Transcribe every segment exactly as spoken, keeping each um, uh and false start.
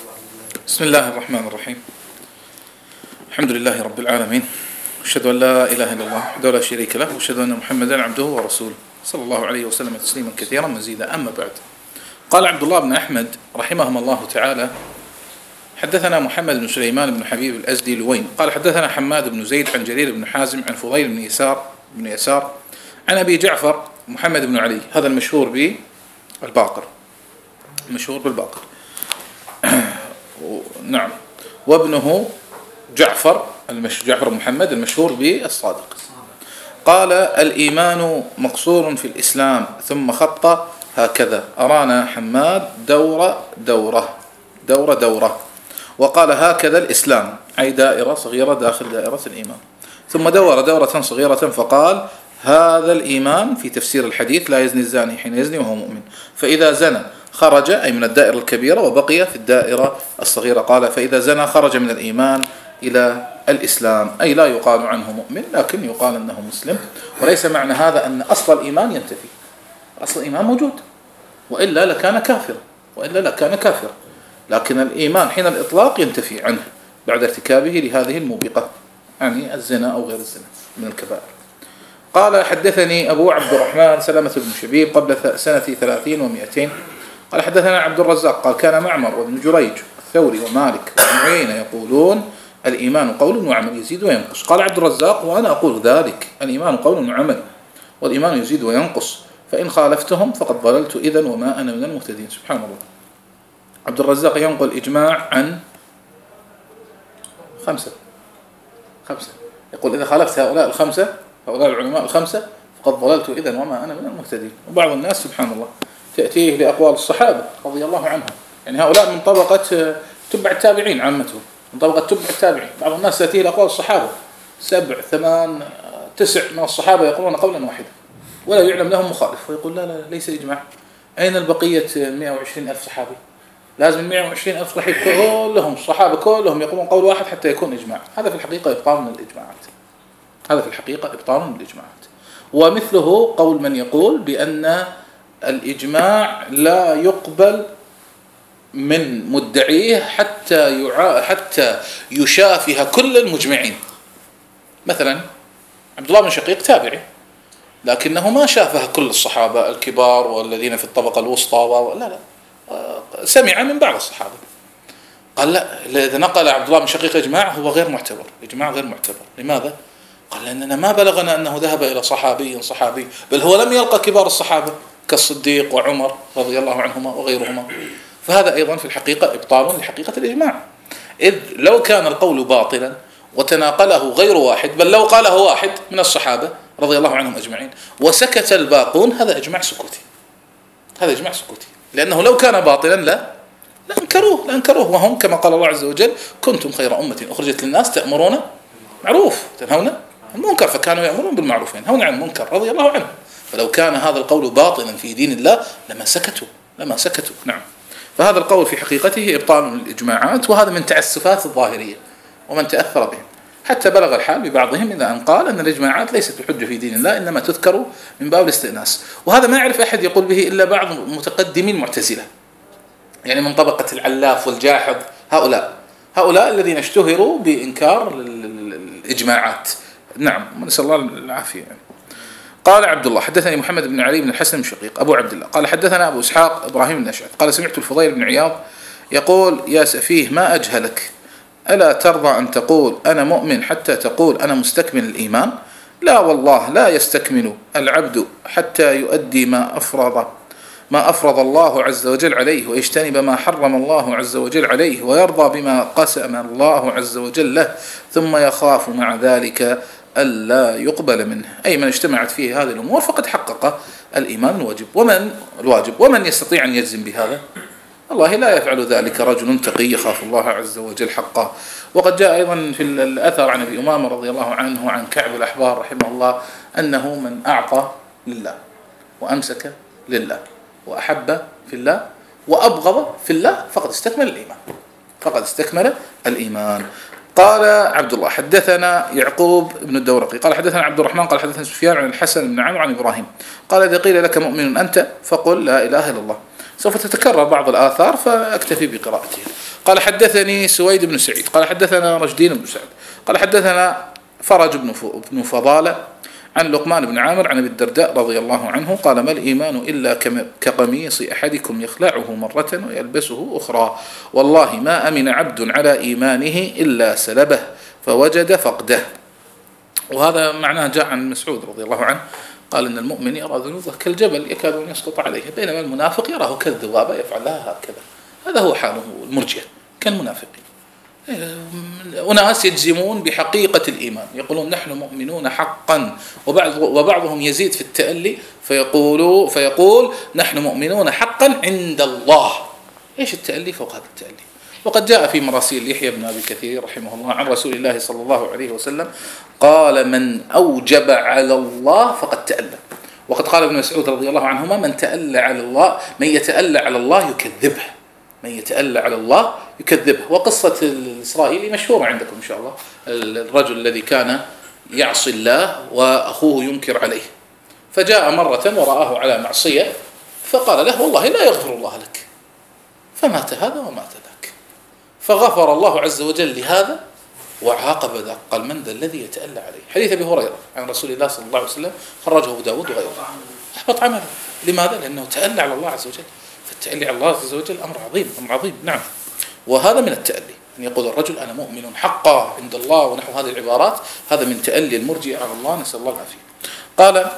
بسم الله الرحمن الرحيم. الحمد لله رب العالمين، أشهد أن لا إله إلا الله وحده لا شريك له، وأشهد أن محمدا عبده ورسوله صلى الله عليه وسلم تسليما كثيرا مزيدا. أما بعد، قال عبد الله بن أحمد رحمهم الله تعالى: حدثنا محمد بن سليمان بن حبيب الأزدي لوين قال حدثنا حماد بن زيد عن جرير بن حازم عن فضيل بن يسار بن يسار عن أبي جعفر محمد بن علي، هذا المشهور بالباقر، المشهور بالباقر نعم، وابنه جعفر المش... جعفر محمد المشهور بالصادق. قال: الإيمان مقصور في الإسلام، ثم خط هكذا: أرانا حماد دورة دورة دورة دورة، وقال: هكذا الإسلام، أي دائرة صغيرة داخل دائرة الإيمان. ثم دور دورة صغيرة فقال: هذا الإيمان في تفسير الحديث: لا يزني الزاني حين يزني وهو مؤمن، فإذا زنى خرج، أي من الدائرة الكبيرة، وبقي في الدائرة الصغيرة. قال: فإذا زنى خرج من الإيمان إلى الإسلام، أي لا يقال عنه مؤمن، لكن يقال أنه مسلم. وليس معنى هذا أن أصل الإيمان ينتفي، أصل الإيمان موجود، وإلا لكان كافر، وإلا لكان كافر، لكن الإيمان حين الإطلاق ينتفي عنه بعد ارتكابه لهذه الموبقة، يعني الزنا أو غير الزنا من الكبائر. قال: حدثني أبو عبد الرحمن سلمة بن شبيب قبل سنة ثلاثين ومئتين قال: حدثنا عبد الرزاق قال: كان معمر وابن جريج الثوري ومالك وابن عيينة يقولون: الإيمان قول وعمل يزيد وينقص. قال عبد الرزاق: وأنا أقول ذلك، الإيمان قول وعمل، والإيمان يزيد وينقص، فإن خالفتهم فقد ضللت إذن وما أنا من المهتدين. سبحان الله. عبد الرزاق ينقل إجماع عن خمسة خمسة يقول: إذا خالفت هؤلاء الخمسة، هؤلاء العلماء الخمسة، فقد ضللت إذن وما أنا من المهتدين. وبعض الناس سبحان الله تأتيه لأقوال الصحابة رضي الله عنهم، يعني هؤلاء من طبقة تبع التابعين عامتهم، من طبقة تبع التابعين. بعض الناس تأتيه لأقوال الصحابة سبع ثمان تسع من الصحابة يقولون قولا واحدا ولا يعلم لهم مخالف، ويقول: لا لا ليس إجماع، أين البقية مئة وعشرين ألف صحابي؟ لازم مئة وعشرين ألف صحيح كلهم الصحابة كلهم يقولون قول واحد حتى يكون إجماع. هذا في الحقيقة إبطال من الإجماعات، هذا في الحقيقة إبطال من الإجماعات. ومثله قول من يقول بأن الإجماع لا يقبل من مدعيه حتى يعا حتى يشافه كل المجمعين. مثلا عبد الله بن شقيق تابعي، لكنه ما شافه كل الصحابة الكبار والذين في الطبقة الوسطى، لا لا سمع من بعض الصحابة. قال: لا، إذا نقل عبد الله بن شقيق إجماع هو غير معتبر، إجماع غير معتبر. لماذا؟ قال: لأننا ما بلغنا أنه ذهب إلى صحابي صحابي، بل هو لم يلقى كبار الصحابة كالصديق وعمر رضي الله عنهما وغيرهما. فهذا أيضا في الحقيقة إبطال لحقيقة الإجماع، إذ لو كان القول باطلا وتناقله غير واحد، بل لو قاله واحد من الصحابة رضي الله عنهم أجمعين وسكت الباقون، هذا إجماع سكوتي، هذا إجماع سكوتي، لأنه لو كان باطلا لا لا انكروه لا انكروه وهم كما قال الله عز وجل: كنتم خير أمة أخرجت للناس تأمرون معروف تنهون المنكر، فكانوا يأمرون بالمعروف وينهون عن المنكر رضي الله عنهم. فلو كان هذا القول باطلا في دين الله لما سكتوا لما سكتوا نعم. فهذا القول في حقيقته إبطال من الإجماعات، وهذا من تعسفات الظاهرية ومن تأثر بهم، حتى بلغ الحال ببعضهم إذا أن قال أن الإجماعات ليست بحجة في دين الله، إنما تذكر من باب الاستئناس. وهذا ما يعرف أحد يقول به إلا بعض متقدمي المعتزلة، يعني من طبقة العلاف والجاحظ، هؤلاء هؤلاء الذين اشتهروا بإنكار الإجماعات. نعم، نسأل الله العافية. يعني قال عبد الله: حدثني محمد بن علي بن الحسن الشقيق أبو عبد الله قال: حدثنا أبو إسحاق إبراهيم بن أشعث قال: سمعت الفضيل بن عياض يقول: يا سفيه ما أجهلك، ألا ترضى أن تقول أنا مؤمن حتى تقول أنا مستكمل الإيمان؟ لا والله، لا يستكمل العبد حتى يؤدي ما أفرض ما أفرض الله عز وجل عليه، ويجتنب ما حرم الله عز وجل عليه، ويرضى بما قسم الله عز وجل له، ثم يخاف مع ذلك ألا يقبل منه. أي من اجتمعت فيه هذه الأمور فقد حقق الإيمان الواجب. ومن الواجب ومن يستطيع أن يجزم بهذا؟ الله لا يفعل ذلك رجل تقي يخاف الله عز وجل حقا. وقد جاء أيضا في الأثر عن أبي أمامة رضي الله عنه عن كعب الأحبار رحمه الله أنه من أعطى لله وأمسك لله وأحب في الله وأبغض في الله فقد استكمل الإيمان فقد استكمل الإيمان. قال عبد الله: حدثنا يعقوب بن الدورقي قال: حدثنا عبد الرحمن قال: حدثنا سفيان عن الحسن بن عمرو عن إبراهيم قال: إذا قيل لك مؤمن أنت فقل لا إله إلا الله، سوف تتكرر بعض الآثار فأكتفي بقراءتها. قال حدثني سويد بن سعيد قال حدثنا رشدين بن سعد قال حدثنا فرج بن فضالة عن لقمان بن عامر عن أبي الدرداء رضي الله عنه قال ما الإيمان إلا كقميص أحدكم يخلعه مرة ويلبسه أخرى والله ما أمن عبد على إيمانه إلا سلبه فوجد فقده. وهذا معناه جاء عن مسعود رضي الله عنه قال إن المؤمن يرى ذنوبه كالجبل يكاد أن يسقط عليه بينما المنافق يراه كالذبابة يفعل لها هكذا. هذا هو حاله المرجئة كالمنافقين، أناس يجزمون بحقيقة الإيمان يقولون نحن مؤمنون حقا، وبعض وبعضهم يزيد في التألي فيقول فيقول نحن مؤمنون حقا عند الله. إيش التألي فوق هذا التألي؟ وقد جاء في مراسيل يحيى بن أبي كثير رحمه الله عن رسول الله صلى الله عليه وسلم قال من أوجب على الله فقد تألى. وقد قال ابن مسعود رضي الله عنهما من تألى على الله من يتألى على الله يكذبه، من يتألى على الله يكذبه. وقصة الإسرائيلي مشهورة عندكم إن شاء الله، الرجل الذي كان يعصي الله وأخوه ينكر عليه، فجاء مرة ورآه على معصية فقال له والله لا يغفر الله لك، فمات هذا ومات ذاك، فغفر الله عز وجل لهذا وعاقب ذاك. قال من ذا الذي يتألى عليه؟ حديث أبي هريرة عن رسول الله صلى الله عليه وسلم خرجه أبو داود وغيره. أحبط عمله. لماذا؟ لأنه تألى على الله عز وجل. فالتألي على الله عز وجل أمر عظيم، أمر عظيم. نعم، وهذا من التألي أن يقول الرجل أنا مؤمن حقا عند الله ونحو هذه العبارات، هذا من تألي المرجئة على الله، نسأل الله العافية. قال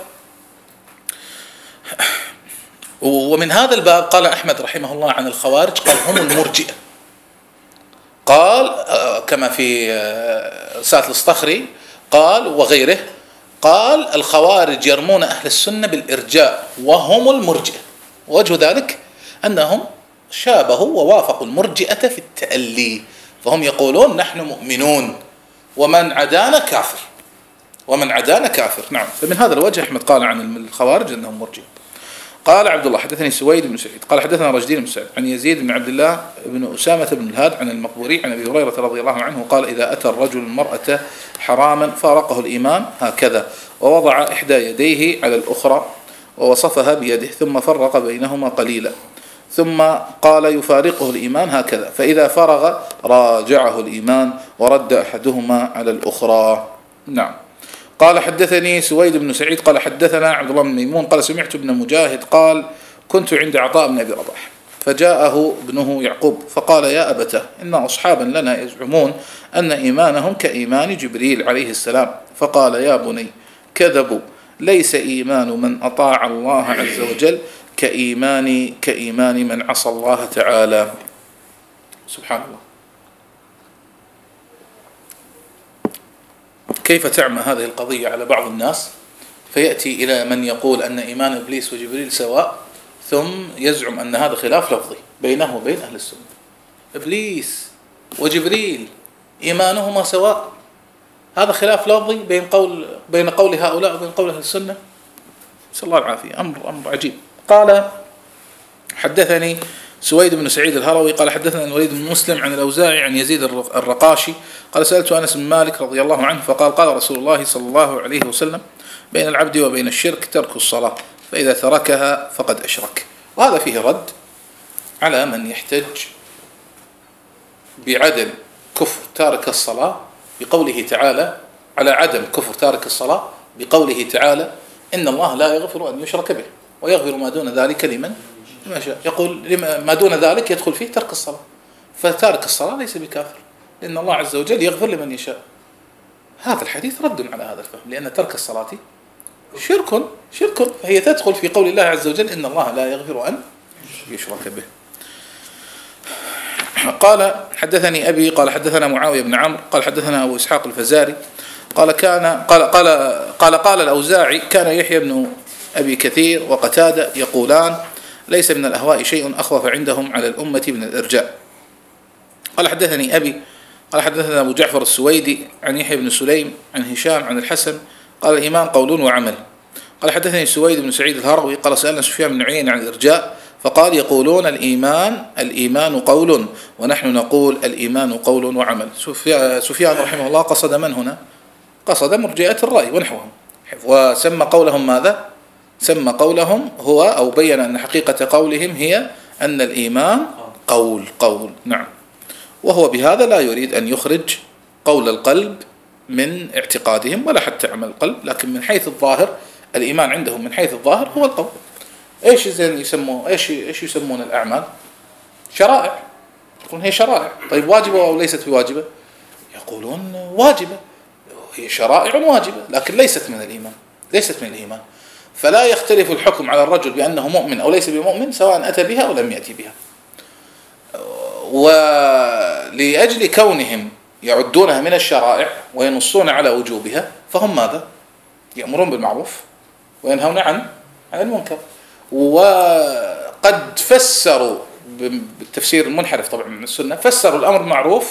ومن هذا الباب قال أحمد رحمه الله عن الخوارج قال هم المرجئة. قال كما في رسالة الأصطخري قال وغيره قال الخوارج يرمون أهل السنة بالإرجاء وهم المرجئة، ووجه ذلك أنهم شابهوا ووافقوا المرجئة في التألي، فهم يقولون نحن مؤمنون ومن عدانا كافر، ومن عدانا كافر. نعم، فمن هذا الوجه أحمد قال عن الخوارج أنهم مرجئة. قال عبد الله حدثني سويد بن سعيد قال حدثنا رشدين بن سعد عن يزيد بن عبد الله بن أسامة بن الهاد عن المقبوري عن أبي هريرة رضي الله عنه قال إذا أتى الرجل المرأة حراما فارقه الإيمان هكذا ووضع إحدى يديه على الأخرى ووصفها بيده ثم فرق بينهما قليلا ثم قال يفارقه الإيمان هكذا، فإذا فرغ راجعه الإيمان ورد أحدهما على الأخرى. نعم. قال حدثني سويد بن سعيد قال حدثنا عبد الله بن ميمون قال سمعت ابن مجاهد قال كنت عند عطاء بن أبي رباح فجاءه ابنه يعقوب فقال يا أبتاه إن أصحابا لنا يزعمون أن إيمانهم كإيمان جبريل عليه السلام، فقال يا بني كذبوا، ليس إيمان من أطاع الله عز وجل كإيمان كإيمان من عصى الله تعالى. سبحان الله. كيف تعمى هذه القضية على بعض الناس فيأتي إلى من يقول أن إيمان إبليس وجبريل سواء ثم يزعم أن هذا خلاف لفظي بينه وبين أهل السنة. إبليس وجبريل إيمانهما سواء، هذا خلاف لفظي بين قول بين قول هؤلاء وبين قول أهل السنة. نسأل الله العافية. أمر أمر عجيب. قال حدثني سويد بن سعيد الهروي قال حدثنا الوليد بن مسلم عن الأوزاعي عن يزيد الرقاشي قال سألت أنس بن مالك رضي الله عنه فقال قال رسول الله صلى الله عليه وسلم بين العبد وبين الشرك ترك الصلاة فإذا تركها فقد أشرك. وهذا فيه رد على من يحتج بعدم كفر تارك الصلاة بقوله تعالى، على عدم كفر تارك الصلاة بقوله تعالى إن الله لا يغفر أن يشرك به ويغفر ما دون ذلك لمن ما شاء. يقول ما دون ذلك يدخل فيه ترك الصلاة، فتارك الصلاة ليس بكافر لأن الله عز وجل يغفر لمن يشاء. هذا الحديث رد على هذا الفهم، لأن ترك الصلاة شرك شرك فهي تدخل في قول الله عز وجل إن الله لا يغفر أن يشرك به. قال حدثني أبي قال حدثنا معاوية بن عمرو قال حدثنا أبو إسحاق الفزاري قال كان قال قال قال قال الأوزاعي كان يحيى بن أبي كثير وقتادة يقولان ليس من الأهواء شيء أخوف عندهم على الأمة من الإرجاء. قال حدثني أبي قال حدثنا أبو جعفر السويدي عن يحيى بن سليم عن هشام عن الحسن قال الإيمان قول وعمل. قال حدثني سويد بن سعيد الهروي قال سألنا سفيان بن عيينة عن الإرجاء فقال يقولون الإيمان الإيمان قول ونحن نقول الإيمان قول وعمل. سفيان رحمه الله قصد من هنا؟ قصد مرجئة الرأي ونحوهم، وسمى قولهم ماذا؟ سمى قولهم هو أو بين أن حقيقة قولهم هي أن الإيمان قول قول نعم. وهو بهذا لا يريد أن يخرج قول القلب من اعتقادهم ولا حتى عمل القلب، لكن من حيث الظاهر الإيمان عندهم من حيث الظاهر هو القول. إيش زين يسموه إيش إيش يسمون الأعمال؟ شرائع. يقولون هي شرائع. طيب واجبة أو ليست بواجبة؟ يقولون واجبة، هي شرائع واجبة لكن ليست من الإيمان، ليست من الإيمان. فلا يختلف الحكم على الرجل بأنه مؤمن أو ليس بمؤمن سواء أتى بها أو لم يأتي بها. ولأجل كونهم يعدونها من الشرائع وينصون على وجوبها فهم ماذا؟ يأمرون بالمعروف وينهون عن عن المنكر. وقد فسروا بالتفسير المنحرف طبعا من السنة، فسروا الأمر بالمعروف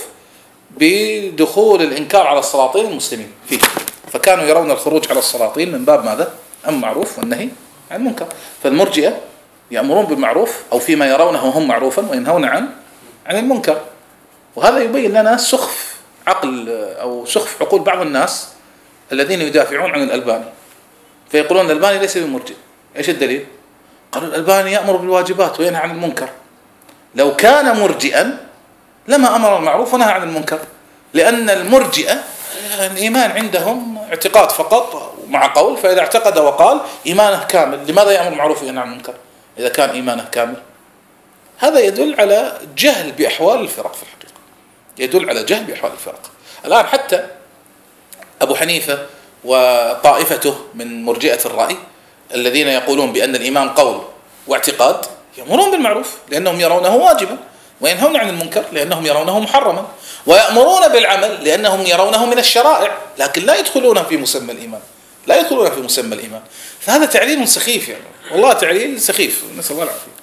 بدخول الإنكار على السلاطين المسلمين فيه، فكانوا يرون الخروج على السلاطين من باب ماذا؟ أمر معروف والنهي عن المنكر. فالمرجئة يأمرون بالمعروف أو فيما يرونه هم معروفا وينهون عن عن المنكر. وهذا يبين لنا سخف عقل أو سخف عقول بعض الناس الذين يدافعون عن الألباني، فيقولون الألباني ليس بمرجئ. إيش الدليل؟ قالوا الألباني يأمر بالواجبات وينهى عن المنكر. لو كان مرجئا لما أمر بالمعروف ونهى عن المنكر، لأن المرجئة الإيمان عندهم اعتقاد فقط مع قول، فإذا اعتقد وقال إيمانه كامل، لماذا يأمر بالمعروف وينهى عن المنكر إذا كان إيمانه كامل؟ هذا يدل على جهل بأحوال الفرق في الحقيقة، يدل على جهل بأحوال الفرق. الآن حتى أبو حنيفة وطائفته من مرجئة الرأي الذين يقولون بأن الإيمان قول واعتقاد يأمرون بالمعروف لأنهم يرونه واجبا، وينهون عن المنكر لأنهم يرونه محرما، ويأمرون بالعمل لأنهم يرونه من الشرائع، لكن لا يدخلون في مسمى الإيمان، لا يدخلون في مسمى الإيمان. فهذا تعليل سخيف يعني، والله تعليل سخيف، نسأل الله العافية.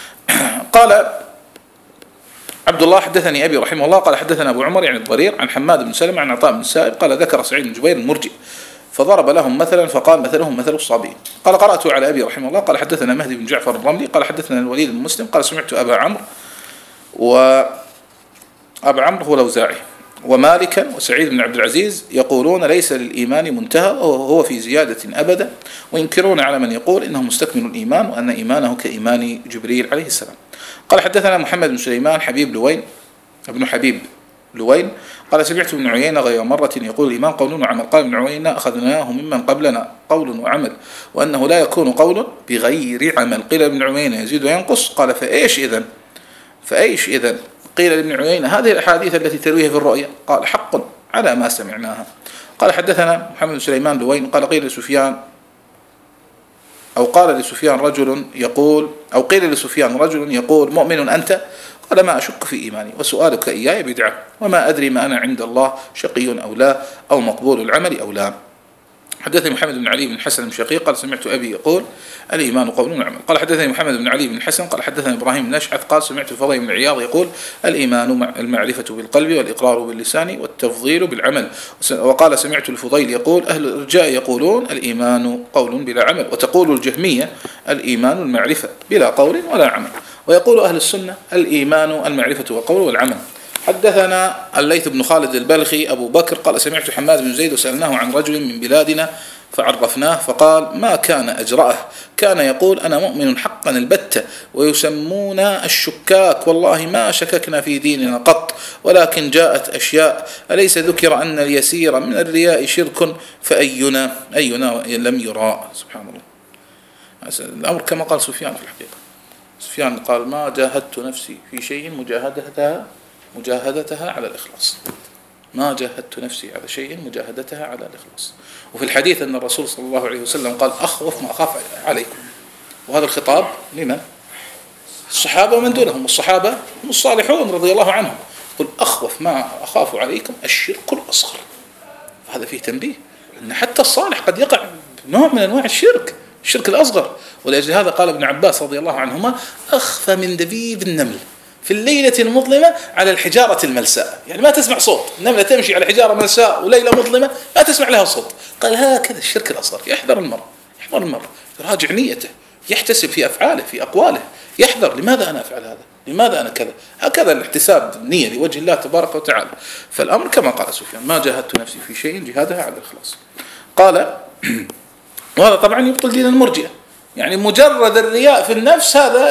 قال عبد الله حدثني أبي رحمه الله قال حدثنا أبو عمر يعني الضرير عن حماد بن سلمة عن عطاء بن السائب قال ذكر سعيد بن جبير المرجئ فضرب لهم مثلا فقال مثلهم مثل الصابين. قال قرأت على أبي رحمه الله قال حدثنا مهدي بن جعفر الرملي قال حدثنا الوليد بن مسلم قال سمعت أبا عمرو وأبا عمرو هو الأوزاعي ومالكا وسعيد بن عبد العزيز يقولون ليس للإيمان منتهى وهو في زيادة أبدا، وينكرون على من يقول إنه مستكمل الإيمان وأن إيمانه كإيمان جبريل عليه السلام. قال حدثنا محمد بن سليمان حبيب لوين ابن حبيب لوين قال سمعت ابن عيينة غير مرة يقول الإيمان قول وعمل. قال ابن عيينة أخذناه ممن قبلنا قول وعمل وأنه لا يكون قول بغير عمل. قيل ابن عيينة يزيد وينقص قال فإيش إذن فإيش إذن قيل لابن عيينة هذه الأحاديث التي ترويها في الرؤيا قال حق على ما سمعناها. قال حدثنا محمد بن سليمان لوين قال قيل لسفيان أو قال لسفيان رجل يقول أو قيل لسفيان رجل يقول مؤمن أنت؟ قال ما أشك في إيماني وسؤالك إياي بدعة وما أدري ما أنا عند الله شقي أو لا أو مقبول العمل أو لا. حدثني محمد بن علي بن حسن المشقي قال سمعت أبي يقول الإيمان قول وعمل. قال حدثني محمد بن علي بن حسن قال حدثني إبراهيم بن نشعث قال سمعت الفضيل بن عياض يقول الإيمان المعرفة بالقلب والإقرار باللسان والتفضيل بالعمل. وقال سمعت الفضيل يقول أهل الإرجاء يقولون الإيمان قول بلا عمل، وتقول الجهمية الإيمان المعرفة بلا قول ولا عمل، ويقول أهل السنة الإيمان المعرفة والقول والعمل. حدثنا الليث بن خالد البلخي أبو بكر قال سمعت حماد بن زيد وسألناه عن رجل من بلادنا فعرفناه فقال ما كان أجرأه كان يقول أنا مؤمن حقا البتة ويسمون الشكاك والله ما شككنا في ديننا قط ولكن جاءت أشياء أليس ذكر أن اليسير من الرياء شرك فأينا أينا لم يرى. سبحان الله. الأمر كما قال سفيان في الحقيقة. سفيان قال ما جاهدت نفسي في شيء مجاهدتها مجاهدتها على الإخلاص، ما جاهدت نفسي على شيء مجاهدتها على الإخلاص. وفي الحديث أن الرسول صلى الله عليه وسلم قال أخوف ما أخاف عليكم، وهذا الخطاب لمن؟ الصحابة ومن دونهم، الصحابة هم الصالحون رضي الله عنهم. قل أخوف ما أخاف عليكم الشرك الأصغر. هذا فيه تنبيه أن حتى الصالح قد يقع نوع من أنواع الشرك، الشرك الأصغر. ولأجل هذا قال ابن عباس رضي الله عنهما أخفى من دبيب النمل في الليلة المظلمة على الحجارة الملساء، يعني ما تسمع صوت النملة تمشي على حجارة ملساء وليلة مظلمة ما تسمع لها صوت. قال هكذا الشرك الأصغر. يحذر المرء يحذر المرء يراجع نيته، يحتسب في أفعاله في أقواله، يحذر لماذا أنا أفعل هذا، لماذا أنا كذا، هكذا الاحتساب النية لوجه الله تبارك وتعالى. فالأمر كما قال سفيان ما جاهدت نفسي في شيء جهادها على الإخلاص. قال وهذا طبعا يبطل دين المرجئة، يعني مجرد الرياء في النفس هذا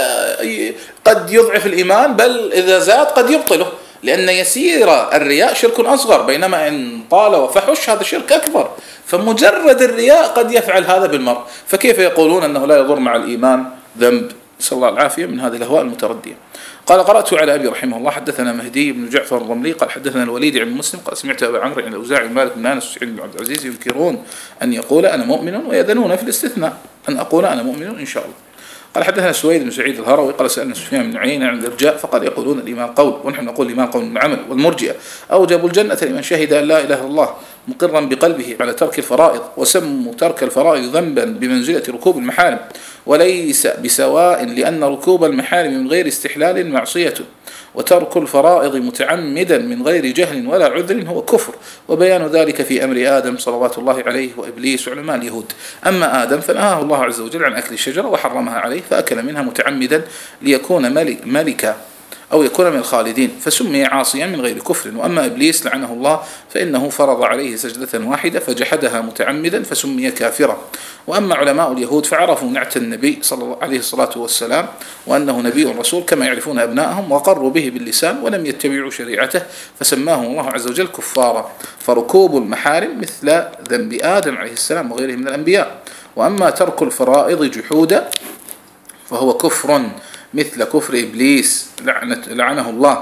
قد يضعف الإيمان، بل إذا زاد قد يبطله، لأن يسير الرياء شرك أصغر، بينما إن طال وفحش هذا شرك أكبر. فمجرد الرياء قد يفعل هذا بالمرء، فكيف يقولون أنه لا يضر مع الإيمان ذنب؟ نسأل الله العافية من هذه الأهواء المتردية. قال قرأت على أبي رحمه الله حدثنا مهدي بن جعفر الرملي قال حدثنا الوليد عن مسلم قال سمعت أبا عمرو عن الأوزاعي مالك بن أنس وسعيد بن عبد العزيز يذكرون أن يقول أنا مؤمن، ويذنون في الاستثناء أن أقول أنا مؤمن إن شاء الله. قال حدثنا سويد بن سعيد الهروي قال سألنا سفيان بن عيينة عن الإرجاء فقال يقولون الإيمان قول ونحن نقول الإيمان قول من عمل، والمرجئة أوجبوا الجنة لمن شهد أن لا إله إلا الله مقرا بقلبه على ترك الفرائض، وسموا ترك الفرائض ذنبا بمنزلة ركوب المحارم، وليس بسواء لأن ركوب المحارم من غير استحلال معصية، وترك الفرائض متعمدا من غير جهل ولا عذر هو كفر، وبيان ذلك في أمر آدم صلوات الله عليه وإبليس وعلماء اليهود. أما آدم فنهاه الله عز وجل عن أكل الشجرة وحرمها عليه فأكل منها متعمدا ليكون ملكا أو يكون من الخالدين فسمي عاصيا من غير كفر. وأما إبليس لعنه الله فإنه فرض عليه سجدة واحدة فجحدها متعمدا فسمي كافرا. وأما علماء اليهود فعرفوا نعت النبي صلى الله عليه الصلاة والسلام وأنه نبي رسول كما يعرفون أبنائهم، وقروا به باللسان ولم يتبعوا شريعته فسماهم الله عز وجل كفارا. فركوب المحارم مثل ذنب آدم عليه السلام وغيره من الأنبياء. وأما ترك الفرائض جحودا فهو كفر مثل كفر إبليس لعنة لعنه الله،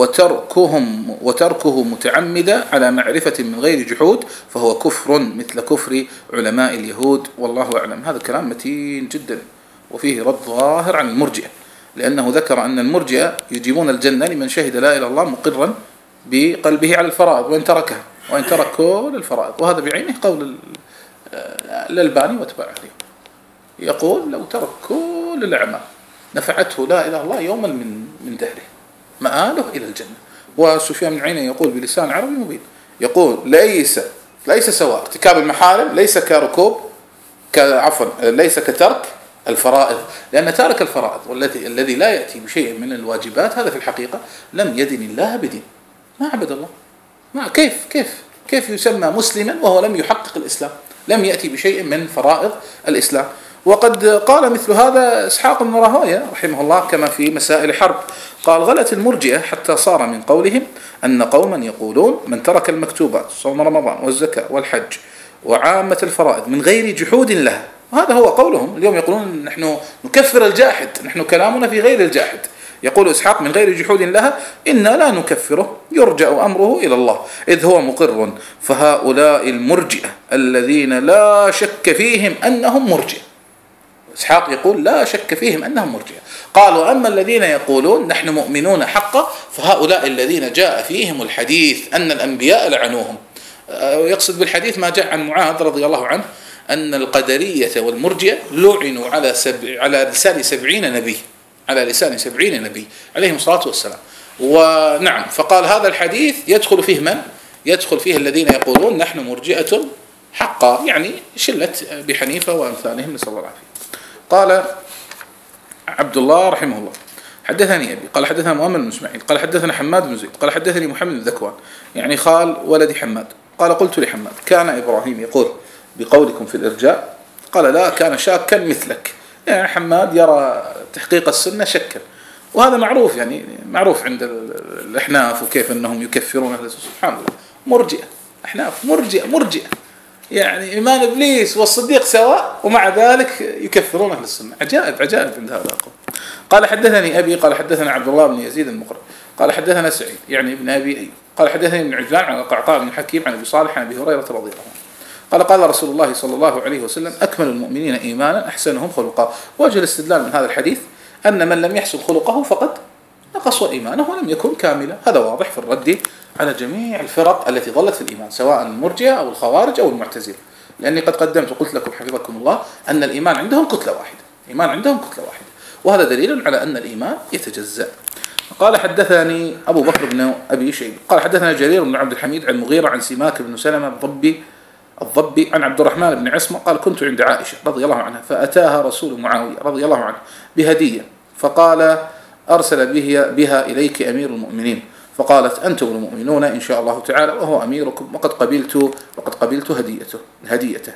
وتركهم وتركه متعمدا على معرفة من غير جحود فهو كفر مثل كفر علماء اليهود، والله أعلم. هذا كلام متين جدا وفيه رد ظاهر عن المرجئة، لأنه ذكر أن المرجئة يجيبون الجنة لمن شهد لا إله إلا الله مقرا بقلبه على الفرائض وإن تركها وإن ترك كل الفرائض. وهذا بعينه قول الألباني واتباعه، يقول لو ترك كل الأعمال نفعته لا إله إلا الله يوما من من دهره مآله إلى الجنة. وسفيان بن عيينة يقول بلسان عربي مبين، يقول ليس ليس سواء ارتكاب المحارم ليس كركوب عفوا ليس كترك الفرائض، لأن تارك الفرائض والذي الذي لا يأتي بشيء من الواجبات هذا في الحقيقة لم يدن الله بدين، ما عبد الله. ما كيف كيف كيف يسمى مسلما وهو لم يحقق الإسلام، لم يأتي بشيء من فرائض الإسلام. وقد قال مثل هذا إسحاق بن راهويه رحمه الله كما في مسائل حرب، قال غلت المرجئة حتى صار من قولهم أن قوما يقولون من ترك المكتوبات صوم رمضان والزكاة والحج وعامة الفرائض من غير جحود لها، وهذا هو قولهم اليوم، يقولون نحن نكفر الجاحد، نحن كلامنا في غير الجاحد. يقول إسحاق من غير جحود لها إنا لا نكفره يرجع أمره إلى الله إذ هو مقر. فهؤلاء المرجئة الذين لا شك فيهم أنهم مرجئة، إسحاق يقول لا شك فيهم أنهم مرجئة. قالوا أما الذين يقولون نحن مؤمنون حقا فهؤلاء الذين جاء فيهم الحديث أن الأنبياء لعنوهم. يقصد بالحديث ما جاء عن معاذ رضي الله عنه أن القدرية والمرجئة لعنوا على سبع على لسان سبعين نبي على لسان سبعين نبي عليهم الصلاة والسلام. ونعم، فقال هذا الحديث يدخل فيه من؟ يدخل فيه الذين يقولون نحن مرجئة حقا، يعني شلة بحنيفة وأمثالهم، نسأل الله العافية. قال عبد الله رحمه الله حدثني أبي قال حدثنا مؤمن بن إسماعيل قال حدثنا حماد بن زيد قال حدثني محمد بن ذكوان يعني خال ولد حماد قال قلت لحماد كان إبراهيم يقول بقولكم في الإرجاء؟ قال لا، كان شاكا مثلك. يعني حماد يرى تحقيق السنة شكا، وهذا معروف، يعني معروف عند الأحناف وكيف أنهم يكفرون أهل السنة. سبحان الله، مرجئة أحناف مرجئة مرجئة يعني إيمان إبليس والصديق سواء ومع ذلك يكفرون أهل السنة. عجائب عجائب عند هذا القول. قال حدثني أبي قال حدثنا عبد الله بن يزيد المقري قال حدثنا سعيد يعني ابن أبي أيوب قال حدثني ابن عجلان عن القعقاع بن حكيم عن أبي صالح عن أبي هريرة رضي الله عنه قال قال رسول الله صلى الله عليه وسلم أكمل المؤمنين إيمانا أحسنهم خلقا. وجه الاستدلال من هذا الحديث أن من لم يحسن خلقه فقد نقص إيمانه ولم يكن كاملا. هذا واضح في الرد على جميع الفرق التي ظلت في الإيمان سواء المرجئة أو الخوارج أو المعتزلة، لأني قد قدمت وقلت لكم حفظكم الله أن الإيمان عندهم كتلة واحدة، إيمان عندهم كتلة واحدة، وهذا دليل على أن الإيمان يتجزأ. قال حدثني أبو بكر بن أبي شيبة قال حدثنا جرير بن عبد الحميد عن مغيرة عن سماك بن سلمة الضبي الضبي عن عبد الرحمن بن عصمة قال كنت عند عائشة رضي الله عنها فأتاها رسول معاوية رضي الله عنه بهدية فقال أرسل بها إليك أمير المؤمنين، فقالت أنتم المؤمنون إن شاء الله تعالى وهو أميركم وقد قبلت وقد قبلت هديته هديته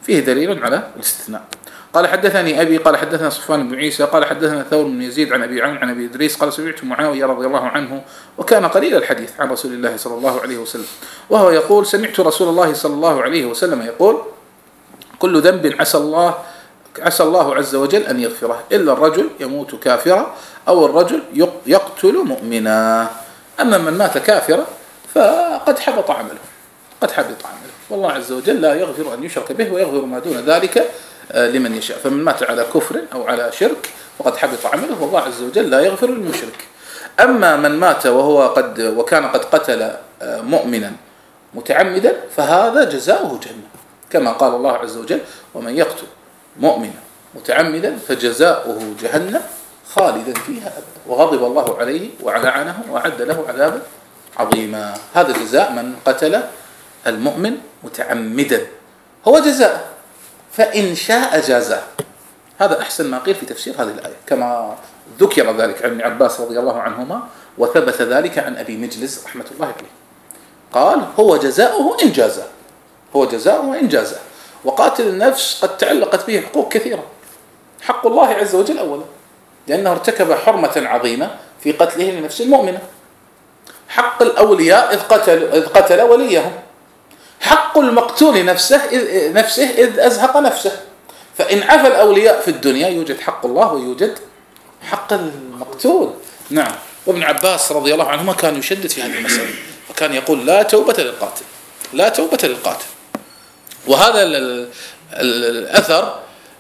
فيه دليل على الاستثناء. قال حدثني أبي قال حدثنا صفوان بن عيسى قال حدثنا ثور بن يزيد عن أبي عون عن أبي إدريس قال سمعت معاوية رضي الله عنه وكان قليل الحديث عن رسول الله صلى الله عليه وسلم وهو يقول سمعت رسول الله صلى الله عليه وسلم يقول كل ذنب عسى الله عسى الله عز وجل أن يغفره إلا الرجل يموت كافرا أو الرجل يقتل مؤمنا. أما من مات كافرا فقد حبط عمله قد حبط عمله والله عز وجل لا يغفر أن يشرك به ويغفر ما دون ذلك لمن يشاء. فمن مات على كفر أو على شرك فقد حبط عمله والله عز وجل لا يغفر للمشرك. أما من مات وهو قد وكان قد قتل مؤمنا متعمدا فهذا جزاؤه جهنم كما قال الله عز وجل ومن يقتل مؤمنا متعمدا فجزاؤه جهنم خالدا فيها أبدا وغضب الله عليه ولعنه وأعد له عذابا عظيما. هذا جزاء من قتل المؤمن متعمدا هو جزاء فإن شاء جازاه. هذا أحسن ما قيل في تفسير هذه الآية كما ذكر ذلك عن ابن عباس رضي الله عنهما وثبت ذلك عن أبي مجلس رحمة الله عليه قال هو جزاؤه إن جازاه هو جزاؤه إن جازاه. وقاتل النفس قد تعلقت به حقوق كثيرة حق الله عز وجل أولا لأنه ارتكب حرمة عظيمة في قتله لنفس المؤمنة. حق الأولياء إذ قتل, إذ قتل وليهم. حق المقتول نفسه إذ, نفسه إذ أزهق نفسه. فإن عفى الأولياء في الدنيا يوجد حق الله ويوجد حق المقتول. نعم. وابن عباس رضي الله عنهما كان يشدد في هذه المسألة فكان يقول لا توبة للقاتل لا توبة للقاتل. وهذا الأثر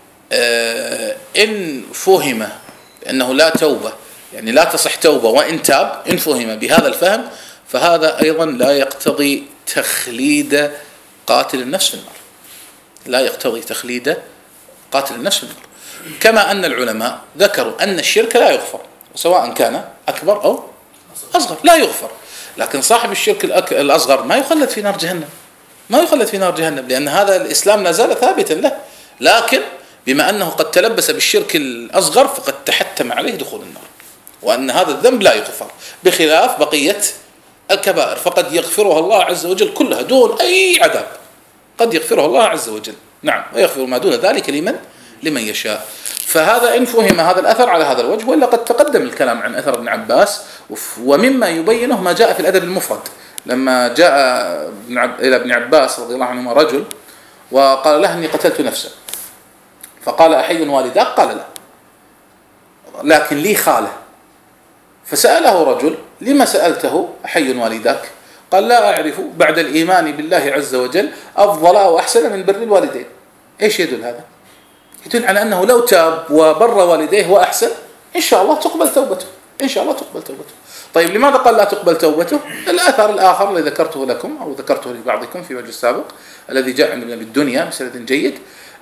إن فهم أنه لا توبة يعني لا تصح توبة وإن تاب إن فهم بهذا الفهم فهذا أيضا لا يقتضي تخليد قاتل النفس في النار لا يقتضي تخليد قاتل النفس في النار. كما أن العلماء ذكروا أن الشرك لا يغفر سواء كان أكبر أو أصغر لا يغفر. لكن صاحب الشرك الأصغر ما يخلد في نار جهنم ما يخلد في نار جهنم لأن هذا الإسلام لا زال ثابتا له. لكن بما أنه قد تلبس بالشرك الأصغر فقد تحتم عليه دخول النار وأن هذا الذنب لا يغفر بخلاف بقية الكبائر فقد يغفرها الله عز وجل كلها دون أي عذاب قد يغفرها الله عز وجل. نعم ويغفر ما دون ذلك لمن لمن يشاء. فهذا إن فهم هذا الأثر على هذا الوجه وإلا قد تقدم الكلام عن أثر ابن عباس ومما يبينه ما جاء في الأدب المفرد لما جاء إلى ابن عباس رضي الله عنهما رجل وقال له أني قتلت نفسا فقال أحي والداك قال لا لكن لي خالة. فسأله رجل لما سألته أحي والداك قال لا أعرف بعد الإيمان بالله عز وجل أفضل أو أحسن من بر الوالدين. إيش يدل هذا؟ يدل على أنه لو تاب وبر والديه وأحسن إن شاء الله تقبل توبته إن شاء الله تقبل توبته. طيب لماذا قال لا تقبل توبته؟ الأثر الآخر الذي ذكرته لكم أو ذكرته لبعضكم في مجلس سابق الذي جاء عندنا بالدنيا بسند جيد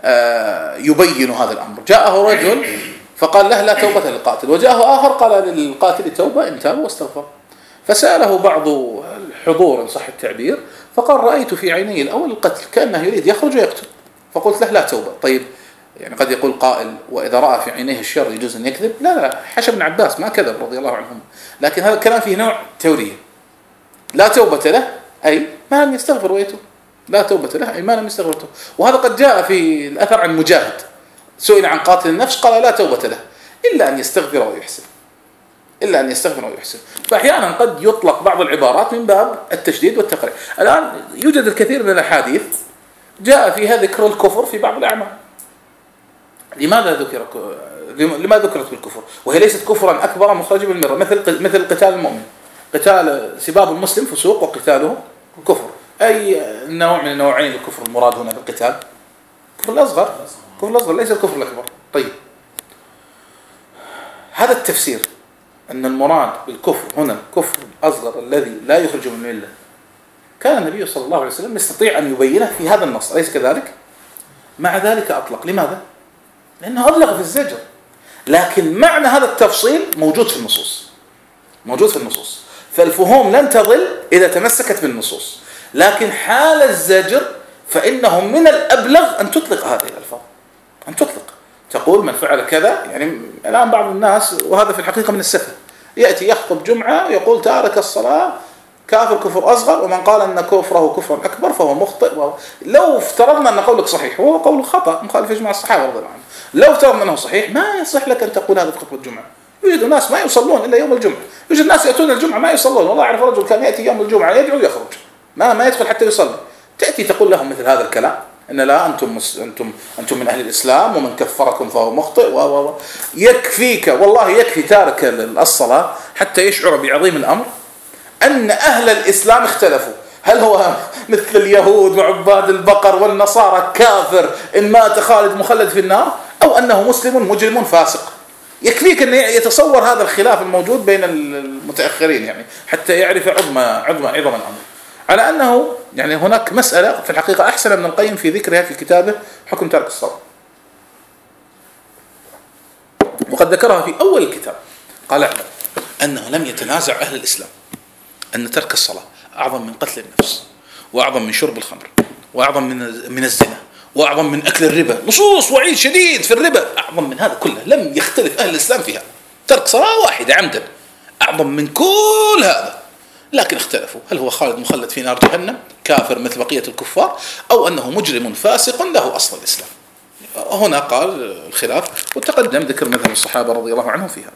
يبين هذا الأمر. جاءه رجل فقال له لا توبة للقاتل وجاءه آخر قال للقاتل توبة إن تاب واستغفر. فسأله بعض الحضور إن صح التعبير فقال رأيت في عيني الأول القتل كأنه يريد يخرج ويقتل فقلت له لا توبة. طيب يعني قد يقول قائل وإذا رأى في عينيه الشر يجوز أن يكذب؟ لا لا حاشا ابن عباس ما كذب رضي الله عنهم لكن هذا الكلام فيه نوع تورية. لا توبة له أي ما لم يستغفر ويتوب لا توبة له أي ما لم يستغفر ويتوب. وهذا قد جاء في الأثر عن مجاهد سئل عن قاتل النفس قال لا توبة له إلا أن يستغفر ويحسن إلا أن يستغفر ويحسن. فأحيانا قد يطلق بعض العبارات من باب التشديد والتقريع. الآن يوجد الكثير من الأحاديث جاء فيها ذكر الكفر في بعض الأعمال. لماذا ذكر لماذا ذكرت بالكفر وهي ليست كفرا أكبر مخرج بالمرة مثل مثل قتال المؤمن قتال سباب المسلم فسوق وقتاله كفر. أي نوع من النوعين الكفر المراد هنا بالقتال؟ كفر الأصغر كفر الأصغر ليس الكفر الأكبر. طيب هذا التفسير أن المراد بالكفر هنا الكفر الأصغر الذي لا يخرج من الملة كان النبي صلى الله عليه وسلم يستطيع أن يبينه في هذا النص أليس كذلك؟ مع ذلك أطلق. لماذا؟ لأنه أبلغ في الزجر لكن معنى هذا التفصيل موجود في النصوص موجود في النصوص. فالفهوم لن تضل إذا تمسكت بالنصوص لكن حال الزجر فإنه من الأبلغ أن تطلق هذه الألفاظ أن تطلق تقول من فعل كذا. يعني الآن بعض الناس وهذا في الحقيقة من السفه يأتي يخطب جمعة ويقول تارك الصلاة كافر كفر أصغر، ومن قال أن كفره كفر أكبر فهو مخطئ. لو افترضنا أن قولك صحيح، هو قول خطأ مخالف إجماع الصحابة رضي الله عنهم، لو افترضنا أنه صحيح ما يصح لك أن تقول هذا في خطبة الجمعة. يوجد ناس ما يصلون إلا يوم الجمعة، يوجد ناس يأتون الجمعة ما يصلون. والله أعرف رجل كان يأتي يوم الجمعة يدعو ويخرج، ما ما يدخل حتى يصلي. تأتي تقول لهم مثل هذا الكلام، إن لا أنتم أنتم أنتم من أهل الإسلام، ومن كفركم فهو مخطئ و و يكفيك والله يكفي تارك الصلاة حتى يشعر بعظيم الأمر أن أهل الإسلام اختلفوا، هل هو مثل اليهود وعباد البقر والنصارى كافر إن مات خالد مخلد في النار، أو أنه مسلم مجرم فاسق. يكفيك أن يتصور هذا الخلاف الموجود بين المتأخرين يعني حتى يعرف عظم عظم عظم الأمر. على أنه يعني هناك مسألة في الحقيقة أحسن ابن القيم في ذكرها في كتابه حكم ترك الصلاة، وقد ذكرها في أول الكتاب. قال اعلم أنه لم يتنازع أهل الإسلام أن ترك الصلاة أعظم من قتل النفس، وأعظم من شرب الخمر، وأعظم من من الزنا، وأعظم من أكل الربا. نصوص وعيد شديد في الربا، أعظم من هذا كله. لم يختلف أهل الإسلام فيها. ترك صلاة واحدة عمدا أعظم من كل هذا، لكن اختلفوا هل هو خالد مخلد في نار جهنم كافر مثل بقية الكفار، أو أنه مجرم فاسق له أصل الإسلام. هنا قال الخلاف، وتقدم ذكر مذهب الصحابة رضي الله عنهم فيها.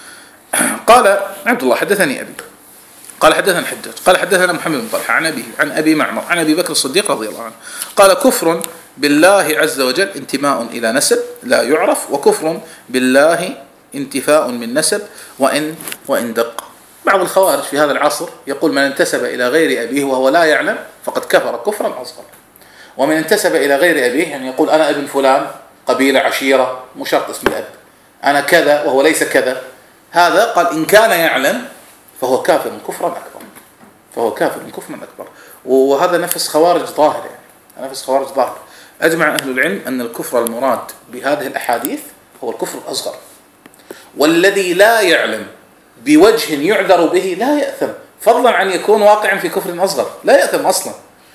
قال عبد الله حدثني أبي قال حدثنا حجاج قال حدثنا محمد بن طلحة عن أبيه عن أبي معمر عن أبي بكر الصديق رضي الله عنه قال كفر بالله عز وجل انتماء إلى نسب لا يعرف، وكفر بالله انتفاء من نسب وإن وإن دق. بعض الخوارج في هذا العصر يقول من انتسب إلى غير أبيه وهو لا يعلم فقد كفر كفرا أصغر، ومن انتسب إلى غير أبيه يعني يقول أنا ابن فلان قبيلة عشيرة مو شرط اسم الأب، أنا كذا وهو ليس كذا، هذا قال إن كان يعلم فهو كافر كفرا أكبر، فهو كافر كفرا أكبر. وهذا نفس خوارج ظاهر، يعني نفس خوارج ظاهر. أجمع أهل العلم أن الكفر المراد بهذه الأحاديث هو الكفر الأصغر، والذي لا يعلم بوجه يعذر به لا يأثم، فضلا عن يكون واقعا في كفر أصغر لا يأثم أصلا.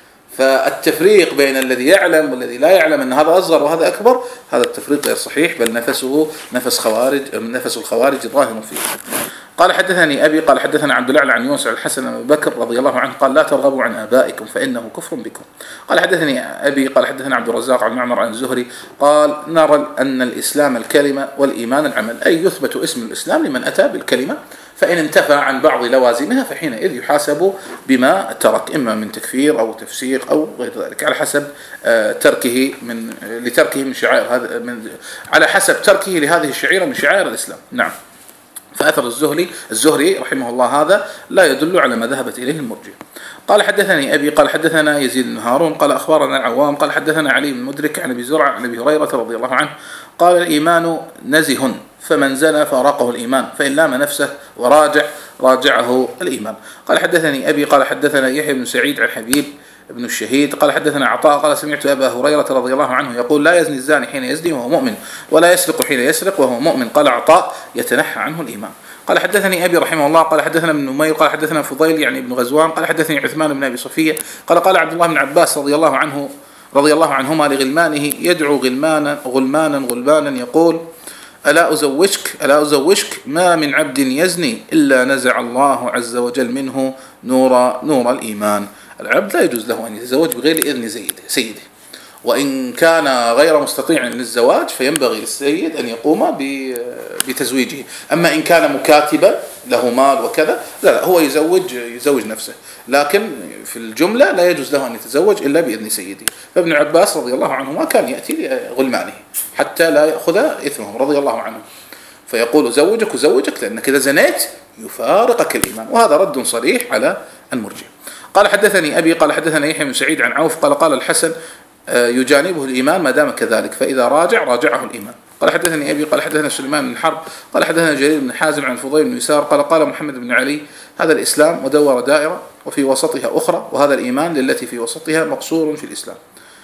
فالتفريق بين الذي يعلم والذي لا يعلم أن هذا أصغر وهذا أكبر، هذا التفريق غير صحيح، بل نفسه نفس خوارج نفس الخوارج ظاهر فيه. قال حدثني أبي قال حدثنا عبد الله عن يونس الحسن بن بكر رضي الله عنه قال لا ترغبوا عن آبائكم فإنه كفر بكم. قال حدثني أبي قال حدثنا عبد الرزاق عن معمر عن الزهري قال نرى أن الإسلام الكلمة والإيمان العمل، أي يثبت اسم الإسلام لمن أتى بالكلمة، فإن انتفى عن بعض لوازمها فحينئذ يحاسب بما ترك إما من تكفير أو تفسيق أو غير ذلك، على حسب تركه من لتركه من شعائر هذا من على حسب تركه لهذه الشعيرة من شعائر الإسلام. نعم. فأثر الزهري الزهري رحمه الله هذا لا يدل على ما ذهبت إليه المرجئة. قال حدثني أبي قال حدثنا يزيد بن هارون قال أخبرنا العوام قال حدثنا علي بن مدرك عن أبي زرع عن أبي هريرة رضي الله عنه قال الإيمان نزه فمن زنى فارقه الإيمان، فإن لام نفسه وراجع راجعه الإيمان. قال حدثني أبي قال حدثنا يحيى بن سعيد عن حبيب ابن الشهيد قال حدثنا عطاء قال سمعت أبا هريرة رضي الله عنه يقول لا يزني الزاني حين يزني وهو مؤمن، ولا يسرق حين يسرق وهو مؤمن. قال عطاء يتنحى عنه الإيمان. قال حدثني أبي رحمه الله قال حدثنا ابن نمير قال حدثنا فضيل يعني ابن غزوان قال حدثني عثمان بن أبي صفية قال قال عبد الله بن عباس رضي الله عنه رضي الله عنهما لغلمانه يدعو غلمانا غلمانا غلبانا يقول ألا أزوجك ألا أزوجك ما من عبد يزني إلا نزع الله عز وجل منه نور نور الإيمان. العبد لا يجوز له أن يتزوج بغير إذن سيده، وإن كان غير مستطيع للزواج فينبغي للسيد أن يقوم بتزويجه. أما إن كان مكاتبا له مال وكذا لا, لا هو يزوج يزوج نفسه، لكن في الجملة لا يجوز له أن يتزوج إلا بإذن سيده. فابن عباس رضي الله عنهما كان يأتي لغلمانه حتى لا يأخذ إثمهم رضي الله عنه، فيقول زوجك وزوجك لأنك إذا زنيت يفارقك الإيمان، وهذا رد صريح على المرجئة. قال حدثني أبي قال حدثنا يحيى بن سعيد عن عوف قال قال الحسن يجانبه الإيمان ما دام كذلك، فإذا راجع راجعه الإيمان. قال حدثني أبي قال حدثنا سليمان بن حرب قال حدثنا جرير بن حازم عن فضيل بن يسار قال قال محمد بن علي هذا الإسلام ودور دائرة وفي وسطها أخرى، وهذا الإيمان للتي في وسطها مقصور في الإسلام.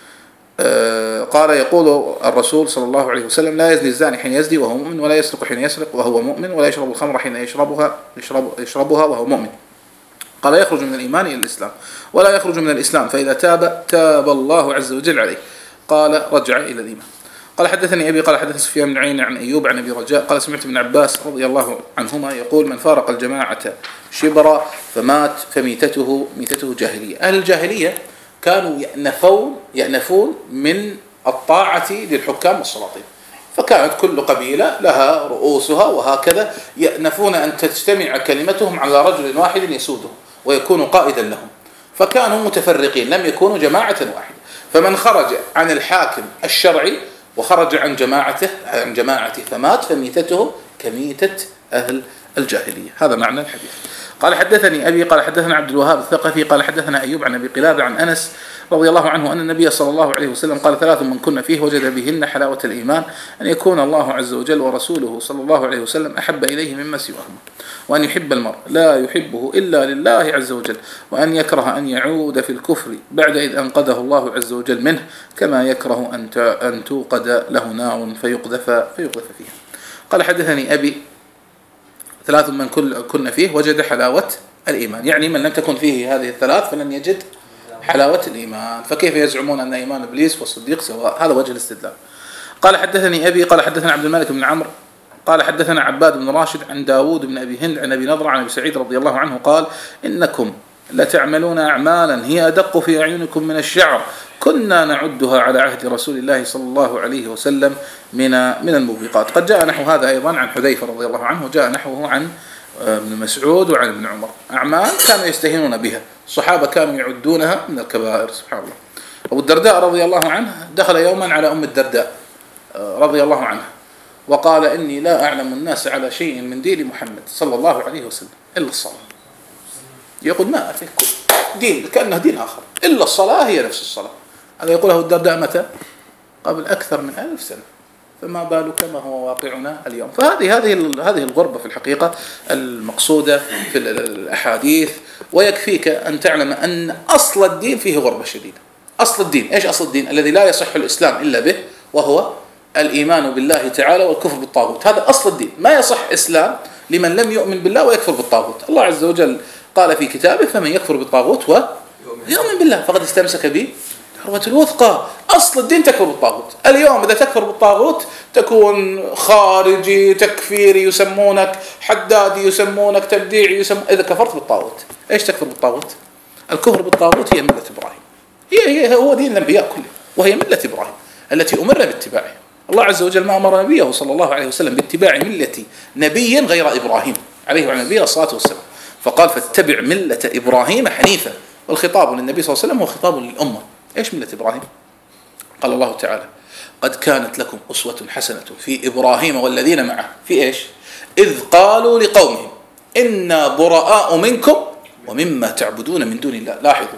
قال يقول الرسول صلى الله عليه وسلم لا يزني الزاني حين يزني وهو مؤمن، ولا يسرق حين يسرق وهو مؤمن، ولا يشرب الخمر حين يشربها يشرب يشربها وهو مؤمن. قال يخرج من الإيمان إلى الإسلام ولا يخرج من الإسلام، فإذا تاب تاب الله عز وجل عليه. قال رجع إلى الإيمان. قال قال حدثني أبي قال حدث سفيان بن عيينة عن أيوب عن أبي رجاء قال سمعت ابن عباس رضي الله عنهما يقول من فارق الجماعة شبرا فمات فميتته ميتته جاهلية. أهل الجاهلية كانوا يأنفون يأنفون من الطاعة للحكام والسلاطين، فكانت كل قبيلة لها رؤوسها وهكذا يأنفون أن تجتمع كلمتهم على رجل واحد يسودهم ويكون قائدا لهم، فكانوا متفرقين لم يكونوا جماعة واحدة. فمن خرج عن الحاكم الشرعي وخرج عن جماعته عن جماعته فمات فميتته كميتة أهل الجاهلية. هذا معنى الحديث. قال حدثني أبي قال حدثنا عبد الوهاب الثقفي قال حدثنا أيوب عن أبي قلابة عن أنس رضي الله عنه أن النبي صلى الله عليه وسلم قال ثلاث من كن فيه وجد بهن حلاوة الإيمان أن يكون الله عز وجل ورسوله صلى الله عليه وسلم أحب إليه مما سواهما، وأن يحب المرء لا يحبه إلا لله عز وجل، وأن يكره أن يعود في الكفر بعد إذ أنقذه الله عز وجل منه، كما يكره أن توقد له نار فيقذف فيقذف فيها. قال حدثني أبي ثلاث من كن فيه وجد حلاوة الإيمان، يعني من لم تكن فيه هذه الثلاث فلن يجد حلاوة الإيمان، فكيف يزعمون أن إيمان إبليس والصديق سواء؟ هذا وجه الاستدلال. قال حدثني أبي قال حدثنا عبد الملك بن عمرو قال حدثنا عباد بن راشد عن داود بن أبي هند عن أبي نضر عن أبي سعيد رضي الله عنه قال إنكم لتعملون أعمالا هي أدق في أعينكم من الشعر كنا نعدها على عهد رسول الله صلى الله عليه وسلم من من الموبقات. قد جاء نحو هذا أيضا عن حذيفة رضي الله عنه، جاء نحوه عن ابن مسعود وعن ابن عمر، أعمال كانوا يستهينون بها، الصحابة كانوا يعدونها من الكبائر. سبحان الله. أبو الدرداء رضي الله عنه دخل يوما على أم الدرداء رضي الله عنها وقال إني لا أعلم الناس على شيء من دين محمد صلى الله عليه وسلم إلا الصلاة. يقول ما في دين كأنه دين آخر إلا الصلاة هي نفس الصلاة. هذا يقوله الدرداء متى؟ قبل أكثر من ألف سنة، فما بالك ما هو واقعنا اليوم. فهذه هذه هذه الغربة في الحقيقة المقصودة في الأحاديث. ويكفيك أن تعلم أن أصل الدين فيه غربة شديدة. أصل الدين إيش؟ أصل الدين الذي لا يصح الإسلام إلا به، وهو الإيمان بالله تعالى والكفر بالطاغوت. هذا أصل الدين. ما يصح إسلام لمن لم يؤمن بالله ويكفر بالطاغوت. الله عز وجل قال في كتابه فمن يكفر بالطاغوت ويؤمن بالله فقد استمسك به عروة الوثقى. أصل الدين تكفر بالطاغوت. اليوم إذا تكفر بالطاغوت تكون خارجي تكفيري، يسمونك حدادي، يسمونك تبديعي، يسمون. إذا كفرت بالطاغوت إيش تكفر بالطاغوت؟ الكفر بالطاغوت هي ملة إبراهيم، هي هي هو دين الأنبياء كله، وهي ملة إبراهيم التي أمرنا باتباعها. الله عز وجل ما أمر نبيه صلى الله عليه وسلم باتباع ملة نبي غير إبراهيم عليه وعلى نبينا الصلاة والسلام، فقال فاتبع ملة إبراهيم حنيفا. والخطاب للنبي صلى الله عليه وسلم هو خطاب للأمة. إيش ملة إبراهيم؟ قال الله تعالى قد كانت لكم أسوة حسنة في إبراهيم والذين معه في إيش؟ إذ قالوا لقومهم إنا براء منكم ومما تعبدون من دون الله. لاحظوا،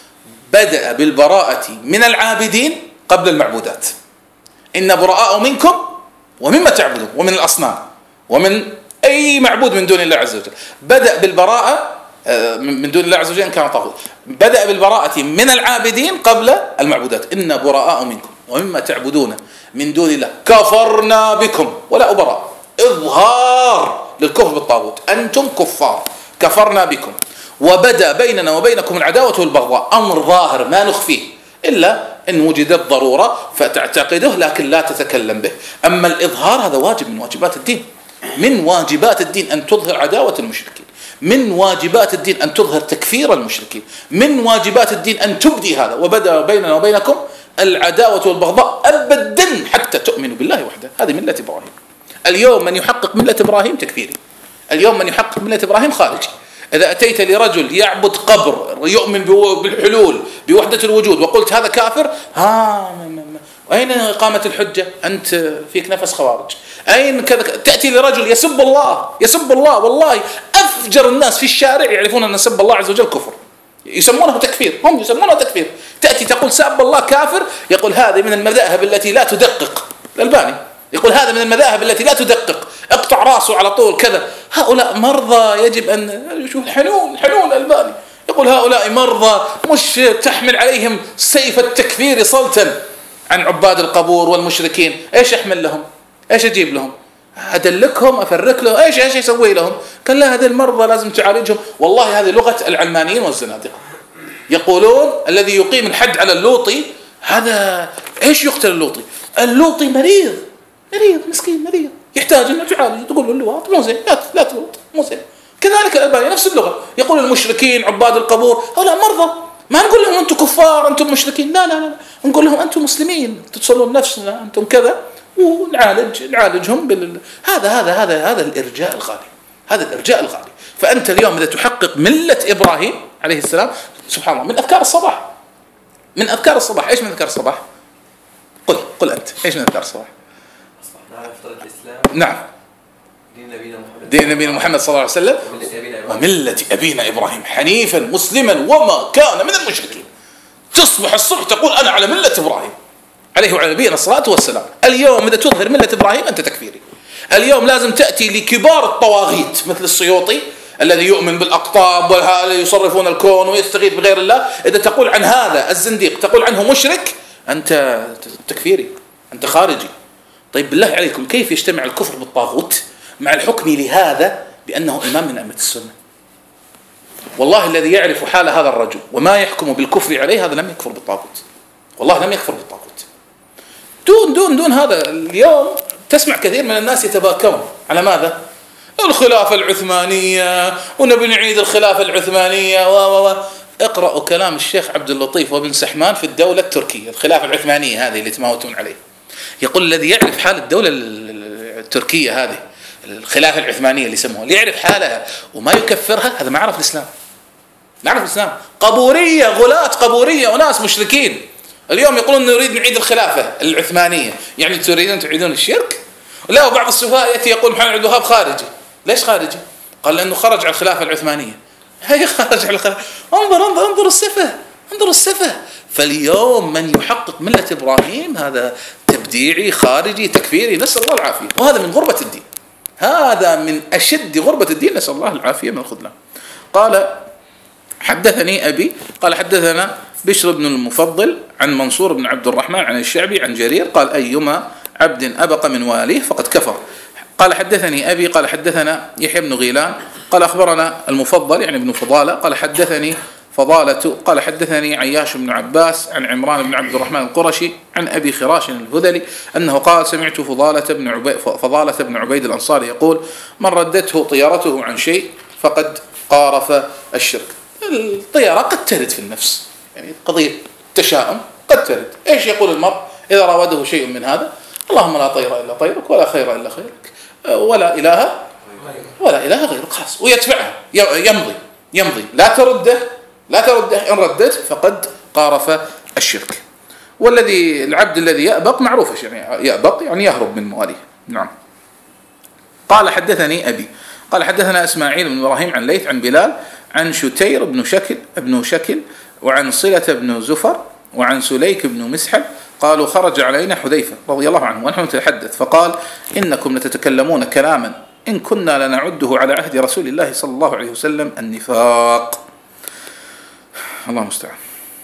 بدأ بالبراءة من العابدين قبل المعبودات. إن براء منكم ومما تعبدون، ومن الأصنام ومن أي معبود من دون الله عز وجل. بدأ بالبراءة من دون الله عز وجل إن كان طاغوت. بدأ بالبراءة من العابدين قبل المعبودات. إن براء منكم ومما تعبدون من دون الله كفرنا بكم ولا أبراء. إظهار للكفر بالطاغوت، أنتم كفار كفرنا بكم، وبدأ بيننا وبينكم العداوة والبغضاء. أمر ظاهر ما نخفيه إلا إن وجدت ضرورة فتعتقده لكن لا تتكلم به. أما الإظهار هذا واجب من واجبات الدين. من واجبات الدين أن تظهر عداوة المشركين، من واجبات الدين أن تظهر تكفير المشركين، من واجبات الدين أن تبدي هذا. وبدأ بيننا وبينكم العداوة والبغضاء أبدا حتى تؤمنوا بالله وحده. هذه ملة إبراهيم. اليوم من يحقق ملة إبراهيم تكفيري، اليوم من يحقق ملة إبراهيم خارجي. إذا أتيت لرجل يعبد قبر يؤمن بالحلول بوحدة الوجود وقلت هذا كافر، ها أين إقامة الحجة؟ أنت فيك نفس خوارج. أين كذا؟ تأتي لرجل يسب الله يسب الله والله أفجر الناس في الشارع يعرفون أن سب الله عز وجل كفر، يسمونه تكفير، هم يسمونه تكفير. تأتي تقول سب الله كافر، يقول هذه من المذاهب التي لا تدقق. الألباني يقول هذا من المذاهب التي لا تدقق، اقطع راسه على طول كذا. هؤلاء مرضى، يجب أن شوف الحنون حنون الألباني يقول هؤلاء مرضى مش تحمل عليهم سيف التكفير صلتا عن عباد القبور والمشركين. ايش احمل لهم؟ ايش اجيب لهم؟ ادلكهم افرك لهم؟ ايش ايش يسوي لهم؟ قال لا هذه المرضى لازم تعالجهم. والله هذه لغة العلمانيين والزنادقة. يقولون الذي يقيم الحد على اللوطي هذا إيش يقتل اللوطي؟ اللوطي مريض، مريض مسكين مريض يحتاج أن تعالج، تقول له اللواط مو زين، لا لا تلوط مو زين. كذلك الألباني نفس اللغة، يقول المشركين عباد القبور هؤلاء مرضى، ما نقول لهم أنتم كفار أنتم مشركين، لا لا لا، نقول لهم أنتم مسلمين تتصلون نفسنا أنتم كذا، ونعالج نعالجهم بال... هذا هذا هذا هذا الإرجاء الغالي، هذا الإرجاء الغالي. فأنت اليوم إذا تحقق ملة إبراهيم عليه السلام، سبحان الله، من أذكار الصباح، من أذكار الصباح، إيش من أذكار الصباح؟ قل قل أنت إيش من أذكار الصباح؟ نعم، دين نبينا محمد دين نبينا محمد صلى الله عليه وسلم وملة أبينا إبراهيم حنيفا مسلما وما كان من المشركين. تصبح الصبح تقول أنا على ملة إبراهيم عليه وعلى نبينا الصلاة والسلام. اليوم إذا تظهر ملة إبراهيم أنت تكفيري. اليوم لازم تأتي لكبار الطواغيت مثل السيوطي الذي يؤمن بالأقطاب والذي يصرفون الكون ويستغيث بغير الله، إذا تقول عن هذا الزنديق تقول عنه مشرك أنت تكفيري، أنت خارجي. طيب بالله عليكم كيف يجتمع الكفر بالطاغوت مع الحكم لهذا بأنه إمام من أئمة السنة؟ والله الذي يعرف حال هذا الرجل وما يحكم بالكفر عليه هذا لم يكفر بالطاغوت، والله لم يكفر بالطاغوت. دون دون دون هذا اليوم تسمع كثير من الناس يتباكون على ماذا؟ الخلافة العثمانية ونبي نعيد الخلافة العثمانية و و اقرأوا كلام الشيخ عبد اللطيف وابن سحمان في الدولة التركية، الخلافة العثمانية هذه اللي تماوتون عليه. يقول الذي يعرف حال الدولة التركية هذه الخلافة العثمانية اللي يسموها، اللي يعرف حالها وما يكفرها هذا ما عرف الإسلام، ما عرف الإسلام. قبورية، غلاة قبورية وناس مشركين اليوم يقولون نريد نعيد الخلافة العثمانية، يعني تريدون تعيدون الشرك؟ لا، وبعض السفهاء يأتي يقول محمد عبد الوهاب خارجي. ليش خارجي؟ قال لأنه خرج على الخلافة العثمانية. هي خرج على الخلافة. انظر انظر انظر السفه، انظر السفه. فاليوم من يحقق ملة إبراهيم هذا تبديعي خارجي تكفيري، نسأل الله العافية، وهذا من غربة الدين، هذا من أشد غربة الدين، نسأل الله العافية من الخذلان. قال حدثني أبي قال حدثنا بشر بن المفضل عن منصور بن عبد الرحمن عن الشعبي عن جرير قال أيما عبد أبق من واليه فقد كفر. قال حدثني أبي قال حدثنا يحيى بن غيلان قال أخبرنا المفضل يعني ابن فضالة قال حدثني فضالة قال حدثني عياش بن عباس عن عمران بن عبد الرحمن القرشي عن أبي خراش الهذلي أنه قال سمعت فضالة بن عبيد, فضالة بن عبيد الأنصاري يقول من ردته طيارته عن شيء فقد قارف الشرك. الطيارة قد ترد في النفس، يعني قضية تشاؤم قد ترد. إيش يقول المرء إذا راوده شيء من هذا؟ اللهم لا طير إلا طيرك ولا خير إلا خيرك ولا إله ولا إله غيرك، خلاص، ويدفعها يمضي يمضي لا ترده لا ترده إن ردت فقد قارف الشرك. والذي العبد الذي يأبق معروف يعني يأبق يعني يهرب من مواليه. نعم. قال حدثني أبي قال حدثنا إسماعيل بن إبراهيم عن ليث عن بلال عن شتير بن شكل ابن شكل وعن صلة بن زفر وعن سليك بن مسحل قالوا خرج علينا حذيفة رضي الله عنه ونحن نتحدث فقال إنكم لتتكلمون كلاما إن كنا لنعده على عهد رسول الله صلى الله عليه وسلم النفاق. الله المستعان.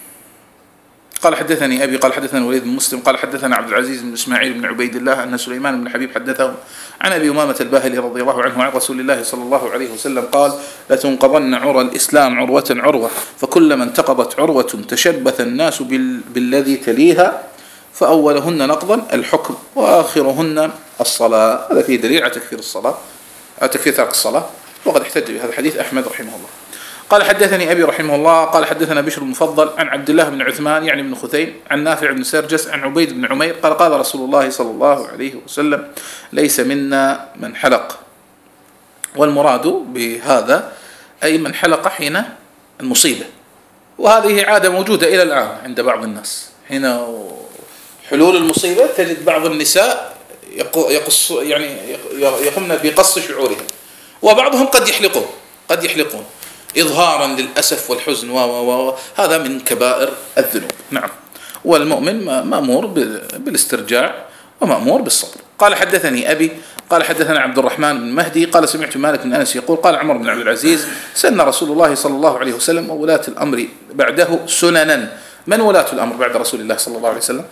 قال حدثني أبي قال حدثنا الوليد بن مسلم قال حدثنا عبد العزيز بن إسماعيل بن عبيد الله أن سليمان بن حبيب حدثه عن أبي أمامة الباهلي رضي الله عنه عن رسول الله صلى الله عليه وسلم قال لتنقضن عرى الإسلام عروة عروة فكلما انتقضت عروة تشبث الناس بالذي تليها فأولهن نقضا الحكم وآخرهن الصلاة. هذا فيه دليل على تكفير الصلاة تكفير ترك الصلاة، وقد احتج بهذا الحديث أحمد رحمه الله. قال حدثني أبي رحمه الله قال حدثنا بشر المفضل عن عبد الله بن عثمان يعني بن خثيم عن نافع بن سرجس عن عبيد بن عمير قال قال رسول الله صلى الله عليه وسلم ليس منا من حلق. والمراد بهذا أي من حلق حين المصيبة، وهذه عادة موجودة إلى الآن عند بعض الناس. حين حلول المصيبة تجد بعض النساء يقص يعني يقومن بقص شعورهم، وبعضهم قد يحلقون قد يحلقون إظهارا للأسف والحزن و و هذا من كبائر الذنوب. نعم. والمؤمن مأمور بالاسترجاع ومأمور بالصبر. قال حدثني أبي قال حدثنا عبد الرحمن بن مهدي قال سمعت مالك بن أنس يقول قال عمر بن عبد العزيز سن رسول الله صلى الله عليه وسلم وولاة الأمر بعده سننا. من ولاة الأمر بعد رسول الله صلى الله عليه وسلم؟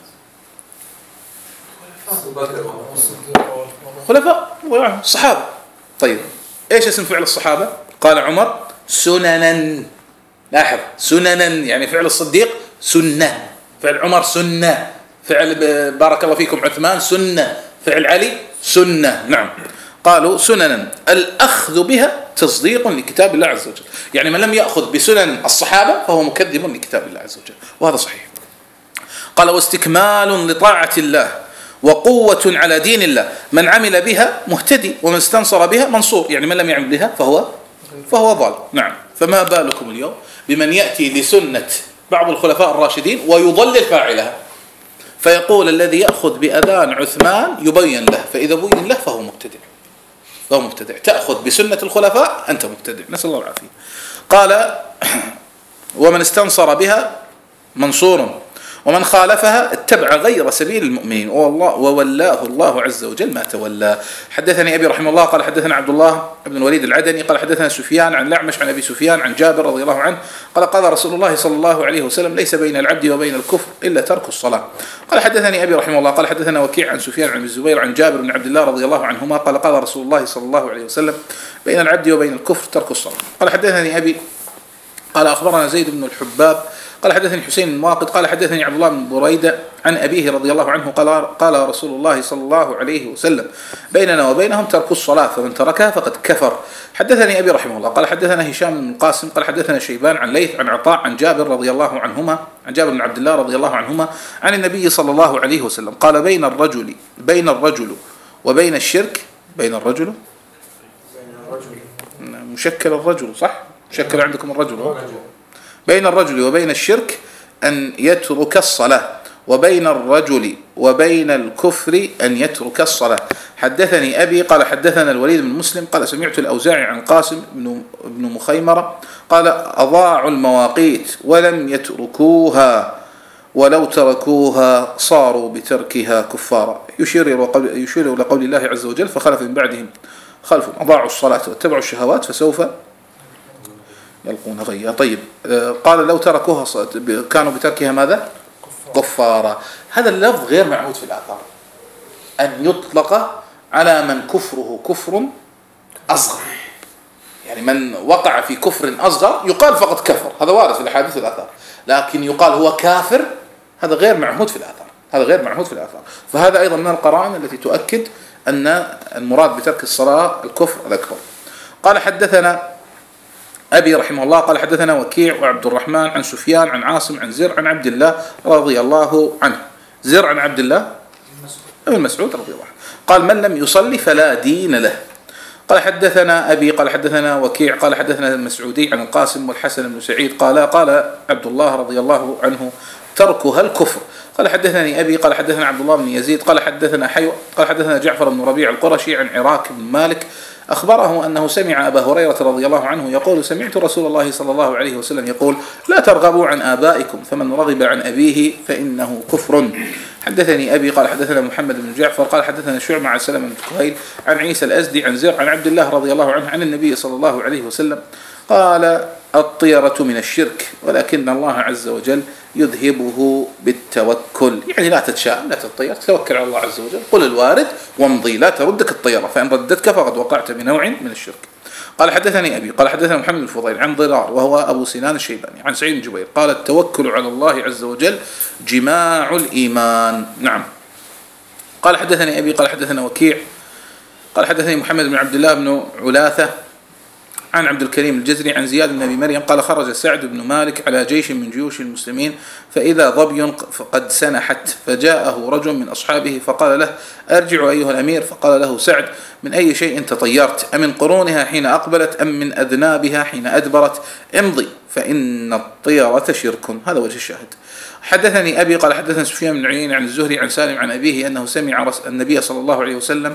خلفاء الصحابة. طيب إيش اسم فعل الصحابة؟ قال عمر سننا. لاحظ سننا يعني فعل الصديق سنة، فعل عمر سنة، فعل بارك الله فيكم عثمان سنة، فعل علي سنة. نعم. قالوا سننا الأخذ بها تصديق لكتاب الله عز وجل، يعني من لم يأخذ بسنن الصحابة فهو مكذب لكتاب الله عز وجل، وهذا صحيح. قال واستكمال لطاعة الله وقوة على دين الله، من عمل بها مهتدي ومن استنصر بها منصور، يعني من لم يعمل بها فهو فهو ضال. نعم. فما بالكم اليوم بمن يأتي لسنة بعض الخلفاء الراشدين ويضلل فاعلها، فيقول الذي يأخذ بأذان عثمان يبين له، فإذا بين له فهو مبتدع، فهو مبتدع. تأخذ بسنة الخلفاء أنت مبتدع، نسأل الله العافية. قال ومن استنصر بها منصور ومن خالفها اتبع غير سبيل المؤمنين والله وولاه الله عز وجل ما تولى. حدثني أبي رحمه الله قال حدثنا عبد الله بن الوليد العدني قال حدثنا سفيان عن الأعمش عن أبي سفيان عن جابر رضي الله عنه قال قال رسول الله صلى الله عليه وسلم ليس بين العبد وبين الكفر إلا ترك الصلاة. قال حدثني أبي رحمه الله قال حدثنا وكيع عن سفيان عن الزبير عن جابر بن عبد الله رضي الله عنهما قال قال رسول الله صلى الله عليه وسلم بين العبد وبين الكفر ترك الصلاة. قال حدثني أبي قال أخبرنا زيد بن الحباب قال حدثني حسين الواقد قال حدثني عبد الله بن بريدة عن أبيه رضي الله عنه قال قال رسول الله صلى الله عليه وسلم بيننا وبينهم ترك الصلاة فمن تركها فقد كفر. حدثني أبي رحمه الله قال حدثنا هشام بن القاسم قال حدثنا شيبان عن ليث عن عطاء عن جابر رضي الله عنهما عن جابر بن عبد الله رضي الله عنهما عن النبي صلى الله عليه وسلم قال بين الرجل بين الرجل وبين الشرك بين الرجل بين الرجل مشكل الرجل صح؟ مشكل عندكم الرجل بين الرجل وبين الشرك أن يترك الصلاة وبين الرجل وبين الكفر أن يترك الصلاة. حدثني أبي قال حدثنا الوليد بن مسلم قال سمعت الأوزاعي عن قاسم بن بن مخيمرة قال أضاعوا المواقيت ولم يتركوها ولو تركوها صاروا بتركها كفارا. يشير يشير إلى قول الله عز وجل فخلف من بعدهم خلف أضاعوا الصلاة واتبعوا الشهوات فسوف يلقون غيا. طيب قال لو تركوها كانوا بتركها ماذا؟ كفارا. هذا اللفظ غير معهود في الآثار أن يطلق على من كفره كفر أصغر، يعني من وقع في كفر أصغر يقال فقط كفر، هذا وارد في الأحاديث والآثار، لكن يقال هو كافر هذا غير معهود في الآثار، هذا غير معهود في الآثار. فهذا أيضا من القرائن التي تؤكد أن المراد بترك الصلاة الكفر الأكبر. قال حدثنا أبي رحمه الله قال حدثنا وكيع وعبد الرحمن عن سفيان عن عاصم عن زر عن عبد الله رضي الله عنه. زر عن عبد الله ابن مسعود رضي الله عنه قال من لم يصلي فلا دين له. قال حدثنا أبي قال حدثنا وكيع قال حدثنا المسعودي عن القاسم والحسن بن سعيد قال قال عبد الله رضي الله عنه تركها الكفر. قال حدثني أبي قال حدثنا عبد الله بن يزيد قال حدثنا حيوة قال حدثنا جعفر بن ربيع القرشي عن عراك بن مالك أخبره أنه سمع أبا هريرة رضي الله عنه يقول سمعت رسول الله صلى الله عليه وسلم يقول لا ترغبوا عن آبائكم فمن رغب عن أبيه فإنه كفر. حدثني أبي قال حدثنا محمد بن جعفر قال حدثنا شعبة عن سلمة بن كهيل عن عيسى الأزدي عن زر عن عبد الله رضي الله عنه عن النبي صلى الله عليه وسلم قال الطيرة من الشرك ولكن الله عز وجل يذهبه بالتوكل، يعني لا تتشاءم لا تطير توكل على الله عز وجل قل الوارد وامضي لا تردك الطيرة فإن ردتك فقد وقعت بنوع من الشرك. قال حدثني أبي قال حدثنا محمد بن الفضيل عن ضرار وهو أبو سنان الشيباني عن سعيد بن جبير قال التوكل على الله عز وجل جماع الإيمان. نعم. قال حدثني أبي قال حدثنا وكيع قال حدثني محمد بن عبد الله بن علاثة عن عبد الكريم الجزري عن زياد بن أبي مريم قال خرج سعد بن مالك على جيش من جيوش المسلمين فإذا ظبي قد سنحت فجاءه رجل من أصحابه فقال له أرجع أيها الأمير. فقال له سعد من أي شيء تطيرت أمن قرونها حين أقبلت أم من أذنابها حين أدبرت امضي فإن الطيرة شرك. هذا وجه الشاهد. حدثني أبي قال حدثنا سفيان بن عيينة عن الزهري عن سالم عن أبيه أنه سمع النبي صلى الله عليه وسلم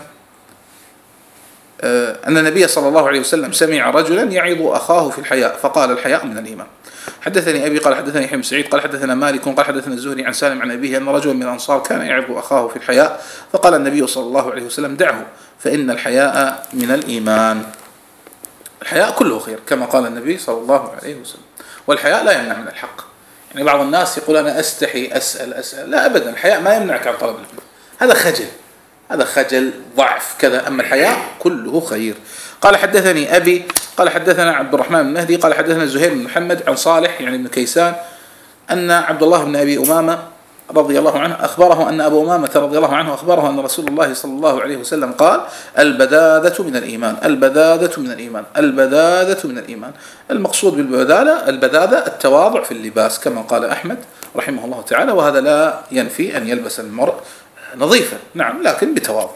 أن النبي صلى الله عليه وسلم سمع رجلا يعظ أخاه في الحياء فقال الحياء من الإيمان. حدثني أبي قال حدثني حمد سعيد قال حدثنا مالك قال حدثنا الزهري عن سالم عن أبيه أن رجلا من الأنصار كان يعظ أخاه في الحياء فقال النبي صلى الله عليه وسلم دعه فإن الحياء من الإيمان. الحياء كله خير كما قال النبي صلى الله عليه وسلم، والحياء لا يمنع من الحق. يعني بعض الناس يقول أنا أستحي أسأل أسأل لا أبدا، الحياء ما يمنعك عن طلب العلم، هذا خجل هذا خجل ضعف كذا، أما الحياء كله خير. قال حدثني أبي قال حدثنا عبد الرحمن بن مهدي قال حدثنا زهير بن محمد عن صالح يعني بن كيسان أن عبد الله بن أبي أمامة رضي الله عنه أخبره أن أبو أمامة رضي الله عنه أخبره أن رسول الله صلى الله عليه وسلم قال: البذاذة من الإيمان، البذاذة من الإيمان، البذاذة من الإيمان. المقصود بالبذاذة البذاذة التواضع في اللباس، كما قال أحمد رحمه الله تعالى، وهذا لا ينفي أن يلبس المرء نظيفا، نعم، لكن بتواضع.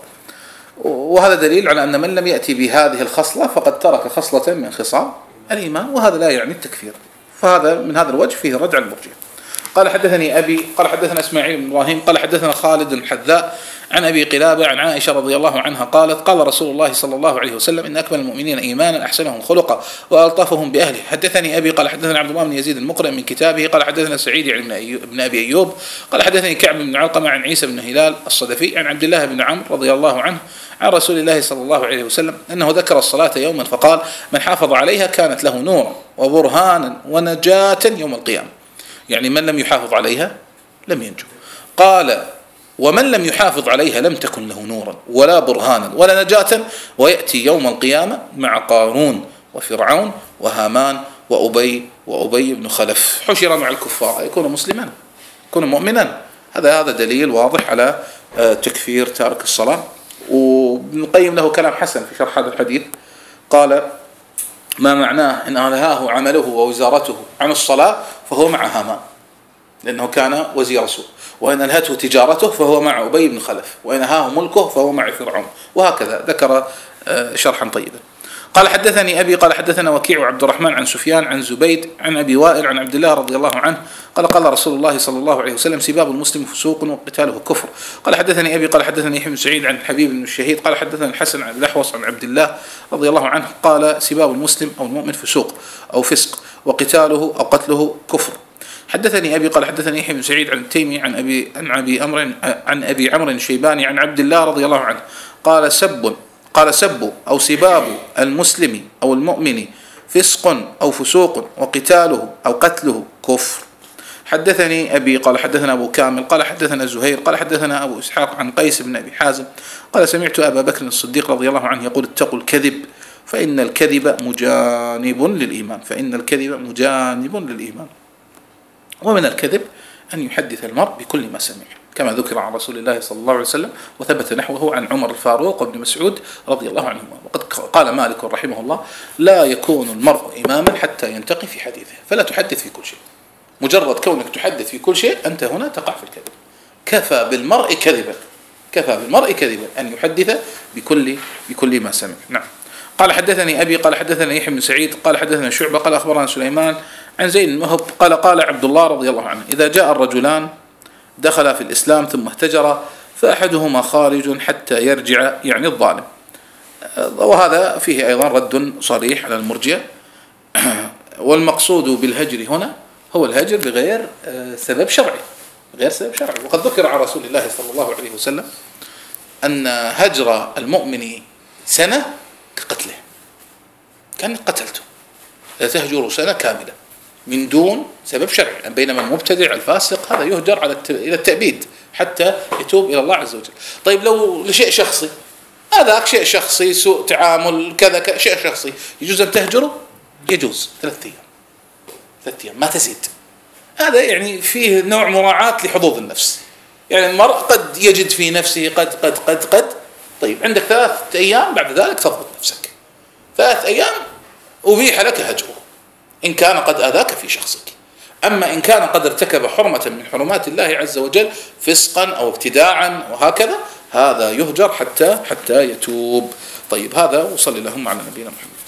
وهذا دليل على أن من لم يأتي بهذه الخصلة فقد ترك خصلة من خصال الإيمان، وهذا لا يعني التكفير. فهذا من هذا الوجه فيه رجع المرجئة. قال حدثني أبي قال حدثنا إسماعيل بن إبراهيم قال حدثنا خالد الحذاء عن أبي قلابة عن عائشة رضي الله عنها قالت: قال رسول الله صلى الله عليه وسلم: إن أكمل المؤمنين إيمانا أحسنهم خلقا وألطفهم بأهله. حدثني أبي قال حدثنا عبد الله بن يزيد المقرئ من كتابه قال حدثنا سعيد يعني بن أبي أيوب قال حدثني كعب بن علقمة عن عيسى بن هلال الصدفي عن عبد الله بن عمرو رضي الله عنه عن رسول الله صلى الله عليه وسلم أنه ذكر الصلاة يوما فقال: من حافظ عليها كانت له نورا وبرهانا ونجاة يوم القيامة. يعني من لم يحافظ عليها لم ينجو. قال: ومن لم يحافظ عليها لم تكن له نورا ولا برهانا ولا نجاة، ويأتي يوم القيامة مع قارون وفرعون وهامان وأبي وأبي بن خلف، حشر مع الكفار، يكون مسلما يكون مؤمنا. هذا هذا دليل واضح على تكفير تارك الصلاة. وابن القيم له كلام حسن في شرح هذا الحديث، قال: ما معناه إن نهاه عمله ووزارته عن الصلاة فهو مع هامان لأنه كان وزير سوء، وإن أنهته تجارته فهو مع أبي بن خلف، وإن نهاه ملكه فهو مع فرعون، وهكذا ذكر شرحا طيبا. قال حدثني أبي قال حدثنا وكيع وعبد الرحمن عن سفيان عن زبيد عن أبي وائل عن عبد الله رضي الله عنه قال: قال رسول الله صلى الله عليه وسلم: سباب المسلم فسوق وقتاله كفر. قال حدثني أبي قال حدثني يحيى بن سعيد عن الحبيب بن الشهيد قال حدثنا الحسن عن الأحوص عن عبد الله رضي الله عنه قال: سباب المسلم أو المؤمن فسوق أو فسق، وقتاله أو قتله كفر. حدثني أبي قال حدثني يحيى بن سعيد عن التيمي عن أبي عن أبي أمر عن أبي عمرو الشيباني عن عبد الله رضي الله عنه قال: سب قال سب أو سباب المسلم أو المؤمن فسق أو فسوق، وقتاله أو قتله كفر. حدثني أبي قال حدثنا أبو كامل قال حدثنا زهير قال حدثنا أبو إسحاق عن قيس بن أبي حازم قال: سمعت أبا بكر الصديق رضي الله عنه يقول: اتقوا الكذب فإن الكذب مجانب للإيمان، فإن الكذب مجانب للإيمان. ومن الكذب أن يحدث المرء بكل ما سمع، كما ذكر عن رسول الله صلى الله عليه وسلم، وثبت نحوه عن عمر الفاروق وابن مسعود رضي الله عنهما. وقد قال مالك رحمه الله: لا يكون المرء إماما حتى ينتقي في حديثه، فلا تحدث في كل شيء. مجرد كونك تحدث في كل شيء أنت هنا تقع في الكذب. كفى بالمرء كذبا كفى بالمرء كذبا أن يحدث بكل بكل ما سمع. نعم. قال حدثني أبي قال حدثنا يحيى بن سعيد قال حدثنا شعبة قال أخبرنا سليمان عن زيد بن وهب قال: قال عبد الله رضي الله عنه: إذا جاء الرجلان دخل في الإسلام ثم اهتجر فأحدهما خارج حتى يرجع، يعني الظالم. وهذا فيه أيضا رد صريح على المرجئة. والمقصود بالهجر هنا هو الهجر بغير سبب شرعي، غير سبب شرعي. وقد ذكر عن رسول الله صلى الله عليه وسلم أن هجر المؤمن سنة كقتله، كان قتلته، تهجر سنة كاملة من دون سبب شرعي. بينما المبتدع الفاسق هذا يهجر على إلى التأبيد حتى يتوب إلى الله عز وجل. طيب لو لشيء شخصي، هذاك شيء شخصي، سوء تعامل كذا، شيء شخصي، يجوز أن تهجره؟ يجوز ثلاثة أيام ثلاثة أيام ما تزيد. هذا يعني فيه نوع مراعاة لحظوظ النفس. يعني المرء قد يجد في نفسه قد قد قد قد طيب عندك ثلاثة أيام بعد ذلك تضبط نفسك. ثلاثة أيام أبيح لك هجره إن كان قد آذاك في شخصك. أما إن كان قد ارتكب حرمة من حرمات الله عز وجل فسقا أو ابتداعا وهكذا، هذا يهجر حتى حتى يتوب. طيب هذا، وصلي اللهم على نبينا محمد.